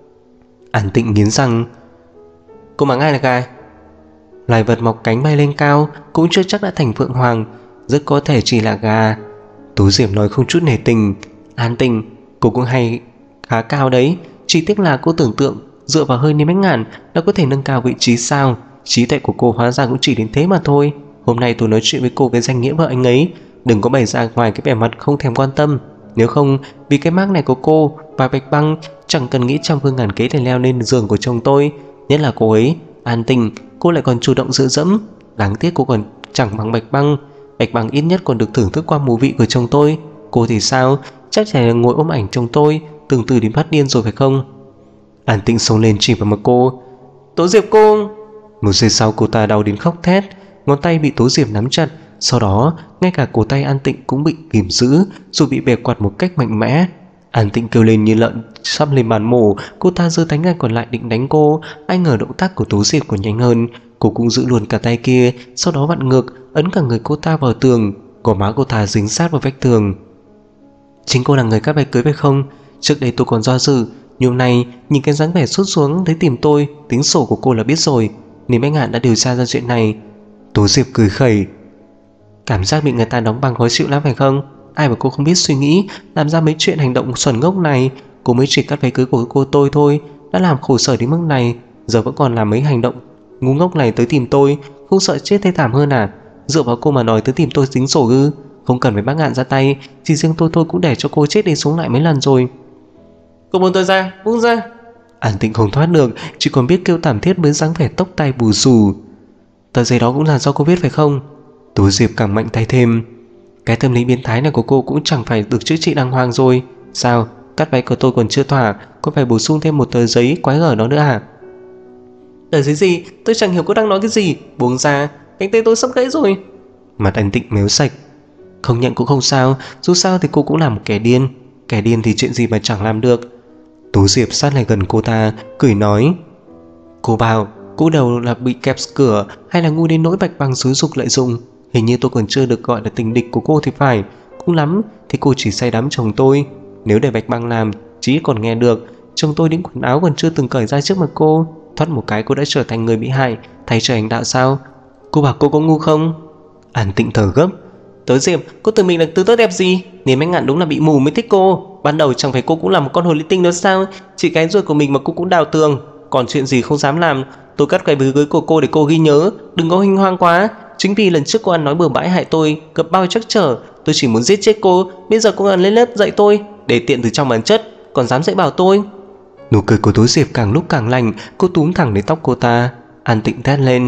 An Tịnh nghiến răng: Cô mắng ai là gà? Loài vật mọc cánh bay lên cao cũng chưa chắc đã thành phượng hoàng, rất có thể chỉ là gà. Tố Diệp nói không chút nể tình: An Tịnh, cô cũng hay khá cao đấy, chỉ tiếc là cô tưởng tượng dựa vào hơi Niêm Ánh Ngạn đã có thể nâng cao vị trí sao. Trí tuệ của cô hóa ra cũng chỉ đến thế mà thôi. Hôm nay tôi nói chuyện với cô với danh nghĩa vợ anh ấy, đừng có bày ra ngoài cái vẻ mặt không thèm quan tâm. Nếu không, vì cái mác này của cô và Bạch Băng chẳng cần nghĩ trăm phương ngàn kế để leo lên giường của chồng tôi. Nhất là cô ấy, An Tịnh, cô lại còn chủ động dựa dẫm. Đáng tiếc cô còn chẳng bằng Bạch Băng. Bạch Băng ít nhất còn được thưởng thức qua mùi vị của chồng tôi. Cô thì sao? Chắc chắn là ngồi ôm ảnh chồng tôi từng từ đến phát điên rồi phải không? An Tịnh xông lên chỉ vào mặt cô: Tố Diệp cô! Một giây sau cô ta đau đến khóc thét, ngón tay bị Tố Diệp nắm chặt. Sau đó ngay cả cổ tay An Tịnh cũng bị kìm giữ, rồi bị bẻ quạt một cách mạnh mẽ. An Tịnh kêu lên như lợn sắp lên bàn mổ. Cô ta giơ cánh tay còn lại định đánh cô, ai ngờ động tác của Tố Diệp còn nhanh hơn. Cô cũng giữ luôn cả tay kia, sau đó vặn ngược ấn cả người cô ta vào tường. Gò má cô ta dính sát vào vách tường. Chính cô là người cắt váy cưới phải không? Trước đây tôi còn do dự, nhưng hôm nay nhìn cái dáng vẻ sút xuống thấy tìm tôi, tính sổ của cô là biết rồi. Niêm Ánh Ngạn đã điều tra ra chuyện này. Tố Diệp cười khẩy: Cảm giác bị người ta đóng băng khó chịu lắm phải không? Ai mà cô không biết suy nghĩ, làm ra mấy chuyện hành động xuẩn ngốc này. Cô mới chỉ cắt váy cưới của cô tôi thôi, đã làm khổ sở đến mức này, giờ vẫn còn làm mấy hành động ngu ngốc này tới tìm tôi, không sợ chết thê thảm hơn à? Dựa vào cô mà nói tới tìm tôi tính sổ ư? Không cần phải bác Ngạn ra tay, chỉ riêng tôi thôi cũng để cho cô chết đi sống lại mấy lần rồi. Cô buông tôi ra, buông ra! An Tịnh không thoát được, chỉ còn biết kêu thảm thiết với dáng vẻ tóc tai bù xù. Tờ giấy đó cũng là do cô viết phải không? Tố Diệp càng mạnh tay thêm: Cái tâm lý biến thái này của cô cũng chẳng phải được chữa trị đàng hoàng rồi. Sao, cắt váy của tôi còn chưa thỏa, còn phải bổ sung thêm một tờ giấy quái gở đó nữa à? Tờ giấy gì? Tôi chẳng hiểu cô đang nói cái gì. Buông ra, cánh tay tôi sắp gãy rồi. Mặt An Tịnh méo sạch: Không nhận cũng không sao, dù sao thì cô cũng là một kẻ điên. Kẻ điên thì chuyện gì mà chẳng làm được. Tố Diệp sát lại gần cô ta, cười nói: Cô bảo cô đầu là bị kẹp cửa, hay là ngu đến nỗi Bạch Băng xúi giục lợi dụng? Hình như tôi còn chưa được gọi là tình địch của cô thì phải. Cũng lắm thì cô chỉ say đắm chồng tôi. Nếu để Bạch Băng làm, chí còn nghe được. Chồng tôi đến quần áo còn chưa từng cởi ra trước mặt cô, thoát một cái cô đã trở thành người bị hại, thay cho hành đạo sao? Cô bảo cô có ngu không? An Tịnh thở gấp: Tố Diệp, cô tự mình là tư tốt đẹp gì? Niêm Ánh Ngạn đúng là bị mù mới thích cô. Ban đầu chẳng phải cô cũng là một con hồ ly tinh đó sao? Chỉ cái ruột của mình mà cô cũng đào tường. Còn chuyện gì không dám làm. Tôi cắt cái váy cưới của cô để cô ghi nhớ, đừng có huênh hoang quá. Chính vì lần trước cô ăn nói bừa bãi hại tôi, gặp bao trắc trở, tôi chỉ muốn giết chết cô. Bây giờ cô còn lên lớp dạy tôi, để tiện từ trong bản chất, còn dám dạy bảo tôi. Nụ cười của Tố Diệp càng lúc càng lành. Cô túm thẳng đến tóc cô ta. An Tịnh thét lên: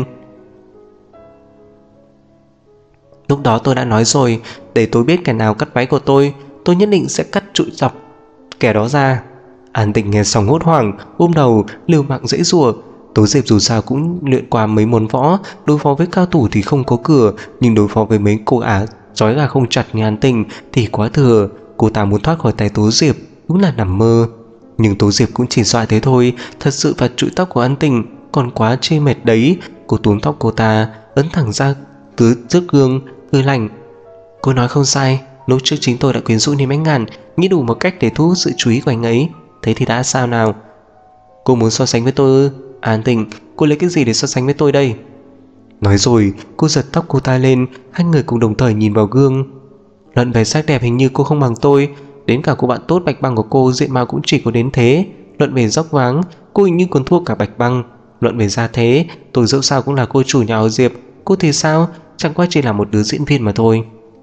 Lúc đó tôi đã nói rồi, để tôi biết kẻ nào cắt váy của tôi nhất định sẽ cắt trụi dọc kẻ đó ra. An Tịnh nghe xong hốt hoảng, ôm đầu liều mạng giãy giụa. Tố Diệp dù sao cũng luyện qua mấy môn võ, đối phó với cao thủ thì không có cửa, nhưng đối phó với mấy cô ả trói gà không chặt như An Tịnh thì quá thừa. Cô ta muốn thoát khỏi tay Tố Diệp, đúng là nằm mơ. Nhưng Tố Diệp cũng chỉ dọa thế thôi, thật sự vạt trụi tóc của An Tịnh còn quá chê mệt đấy. Cô túm tóc cô ta, ấn thẳng ra trước gương, cười lạnh. Cô nói không sai, lúc trước chính tôi đã quyến rũ Niêm Bách Ngạn, nghĩ đủ một cách để thu hút sự chú ý của anh ấy. Thế thì đã sao nào? Cô muốn so sánh với tôi ư? An Tịnh, cô lấy cái gì để so sánh với tôi đây? Nói rồi, cô giật tóc cô ta lên, hai người cùng đồng thời nhìn vào gương. Luận về sắc đẹp hình như cô không bằng tôi, đến cả cô bạn tốt Bạch Băng của cô diện mạo cũng chỉ có đến thế. Luận về dốc váng, cô hình như còn thua cả Bạch Băng. Luận về gia thế, tôi dẫu sao cũng là cô chủ nhà họ Diệp, cô thì sao? Chẳng qua chỉ là một đứa diễn viên mà thôi.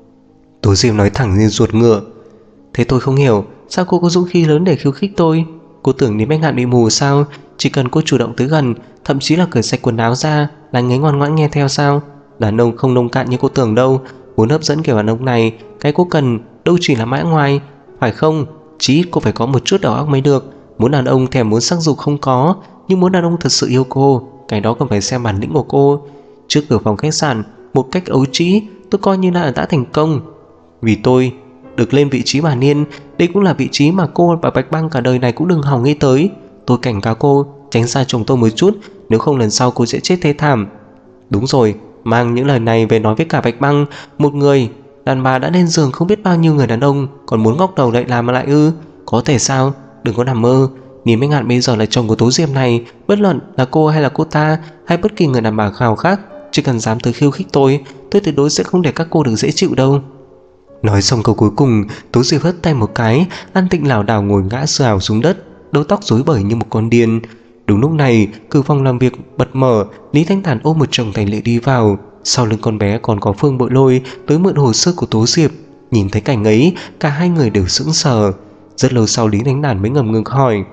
Tố Diệp nói thẳng như ruột ngựa. Thế tôi không hiểu, sao cô có dũng khí lớn để khiêu khích tôi? Cô tưởng Niêm Bách Ngạn bị mù sao? Chỉ cần cô chủ động tới gần, thậm chí là cởi sạch quần áo ra là anh ấy ngoan ngoãn nghe theo sao? Đàn ông không nông cạn như cô tưởng đâu. Muốn hấp dẫn kiểu đàn ông này, cái cô cần đâu chỉ là mãi ngoài, phải không? Chí ít cô phải có một chút đầu óc mới được. Muốn đàn ông thèm muốn sắc dục không có, nhưng muốn đàn ông thật sự yêu cô, cái đó còn phải xem bản lĩnh của cô. Trước cửa phòng khách sạn, một cách ấu trĩ, tôi coi như là đã thành công. Vì tôi được lên vị trí bà Niên, đây cũng là vị trí mà cô và Bạch Băng cả đời này cũng đừng hòng nghĩ tới. Tôi cảnh cáo cô tránh xa chồng tôi một chút, nếu không lần sau cô sẽ chết thế thảm. Đúng rồi, mang những lời này về nói với cả Bạch Băng. Một người đàn bà đã lên giường không biết bao nhiêu người đàn ông, còn muốn ngóc đầu lại làm lại ư? Có thể sao? Đừng có nằm mơ. Niêm Bách Ngạn bây giờ là chồng của Tố Diệp này, bất luận là cô hay là cô ta hay bất kỳ người đàn bà nào khác, chỉ cần dám tới khiêu khích tôi tuyệt đối sẽ không để các cô được dễ chịu đâu. Nói xong câu cuối cùng, Tố Diệp hất tay một cái, An Tịnh lảo đảo ngồi ngã xào xuống đất, đầu tóc rối bời như một con điên. Đúng lúc này, cửa phòng làm việc bật mở, Lý Thanh Thản ôm một chồng Thành Lệ đi vào. Sau lưng con bé còn có Phương Bội Lôi tới mượn hồ sơ của Tố Diệp. Nhìn thấy cảnh ấy, cả hai người đều sững sờ. Rất lâu sau Lý Thanh Thản mới ngầm ngừng hỏi: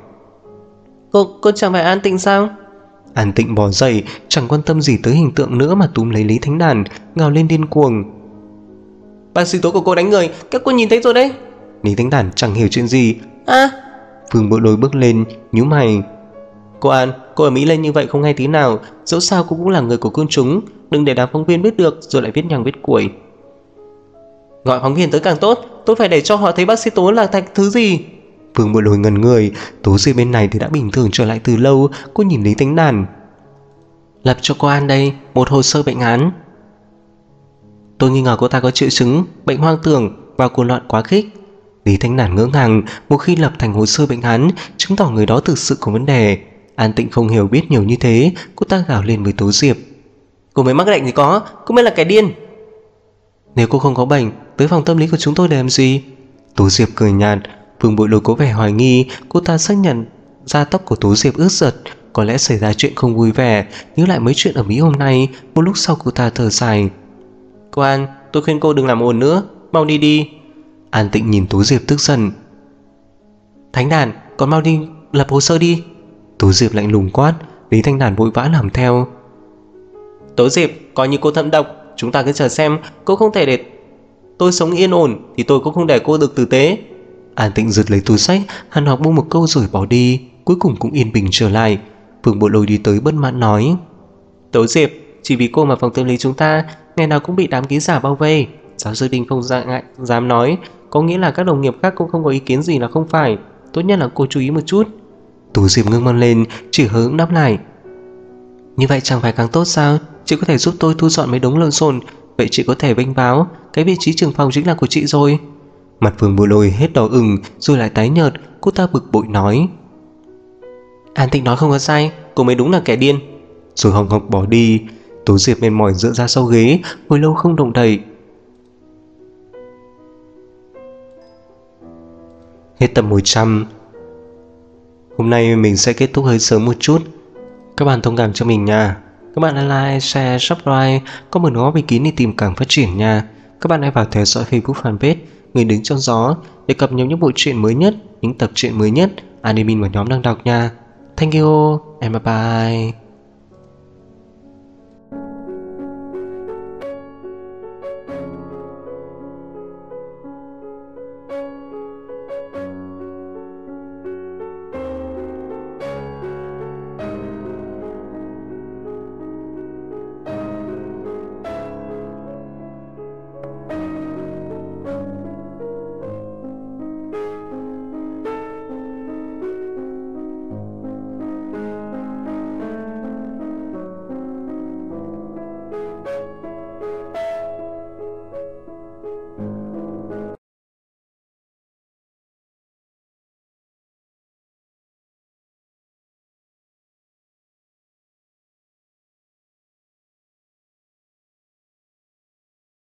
Cô chẳng phải An Tịnh sao? An Tịnh bò dậy, chẳng quan tâm gì tới hình tượng nữa mà túm lấy Lý Thanh Thản, gào lên điên cuồng: Bác sĩ Tố của cô đánh người, các cô nhìn thấy rồi đấy. Lý Thanh Thản chẳng hiểu chuyện gì. Phương Bội Lôi bước lên, nhíu mày: Cô An, cô ở Mỹ lên như vậy không hay tí nào, dẫu sao cô cũng là người của công chúng, đừng để đám phóng viên biết được rồi lại viết nhằng viết cuội. Gọi phóng viên tới càng tốt, tôi phải để cho họ thấy bác sĩ Tố là thành thứ gì. Phương Bội Lôi ngẩn người, Tố Diệp bên này thì đã bình thường trở lại từ lâu. Cô nhìn Lý Thanh Thản: Lập cho cô An đây một hồ sơ bệnh án. Tôi nghi ngờ cô ta có triệu chứng bệnh hoang tưởng và cuồng loạn quá khích. Lý Thanh Thản ngỡ ngàng, một khi lập thành hồ sơ bệnh án chứng tỏ người đó thực sự có vấn đề. An Tịnh không hiểu biết nhiều như thế, cô ta gào lên với Tố Diệp: Cô mới mắc bệnh thì có, cô mới là kẻ điên. Nếu cô không có bệnh, tới phòng tâm lý của chúng tôi để làm gì? Tố Diệp cười nhạt. Phương Bội Lôi có vẻ hoài nghi, cô ta xác nhận da tóc của Tố Diệp ướt giật, có lẽ xảy ra chuyện không vui vẻ. Nhớ lại mấy chuyện ở Mỹ hôm nay, một lúc sau cô ta thở dài: Cô An, tôi khuyên cô đừng làm ồn nữa, mau đi đi. An Tịnh nhìn Tố Diệp tức giận: Thánh Đàn, còn mau đi lập hồ sơ đi. Tố Diệp lạnh lùng quát. Lý Thanh Đàn vội vã làm theo: Tố Diệp, coi như cô thâm độc, chúng ta cứ chờ xem. Cô không thể để tôi sống yên ổn thì tôi cũng không để cô được tử tế. An Tịnh giật lấy túi sách, hằn học buông một câu rồi bỏ đi. Cuối cùng cũng yên bình trở lại. Phương Bội Lôi đi tới bất mãn nói: Tố Diệp, chỉ vì cô mà phòng tâm lý chúng ta ngày nào cũng bị đám ký giả bao vây. Giáo sư Đinh không dám nói, có nghĩa là các đồng nghiệp khác cũng không có ý kiến gì là không phải. Tốt nhất là cô chú ý một chút. Tố Diệp ngước mắt lên, chỉ hờ hững đáp lại: Như vậy chẳng phải càng tốt sao? Chị có thể giúp tôi thu dọn mấy đống lộn xộn. Vậy chị có thể vênh báo cái vị trí trưởng phòng chính là của chị rồi. Mặt Phương Bội Lôi hết đỏ ửng rồi lại tái nhợt. Cô ta bực bội nói: An Tịnh nói không có sai, cô mới đúng là kẻ điên. Rồi hồng hộc bỏ đi. Tố Diệp mệt mỏi dựa ra sau ghế, hồi lâu không động đậy. Hết tập 100. Hôm nay mình sẽ kết thúc hơi sớm một chút, các bạn thông cảm cho mình nha. Các bạn hãy like, share, subscribe, có một góp ý kiến đi tìm càng phát triển nha. Các bạn hãy vào theo dõi Facebook fanpage Người Đứng Trong Gió để cập nhật những bộ truyện mới nhất, những tập truyện mới nhất, admin và nhóm đang đọc nha. Thank you and bye bye.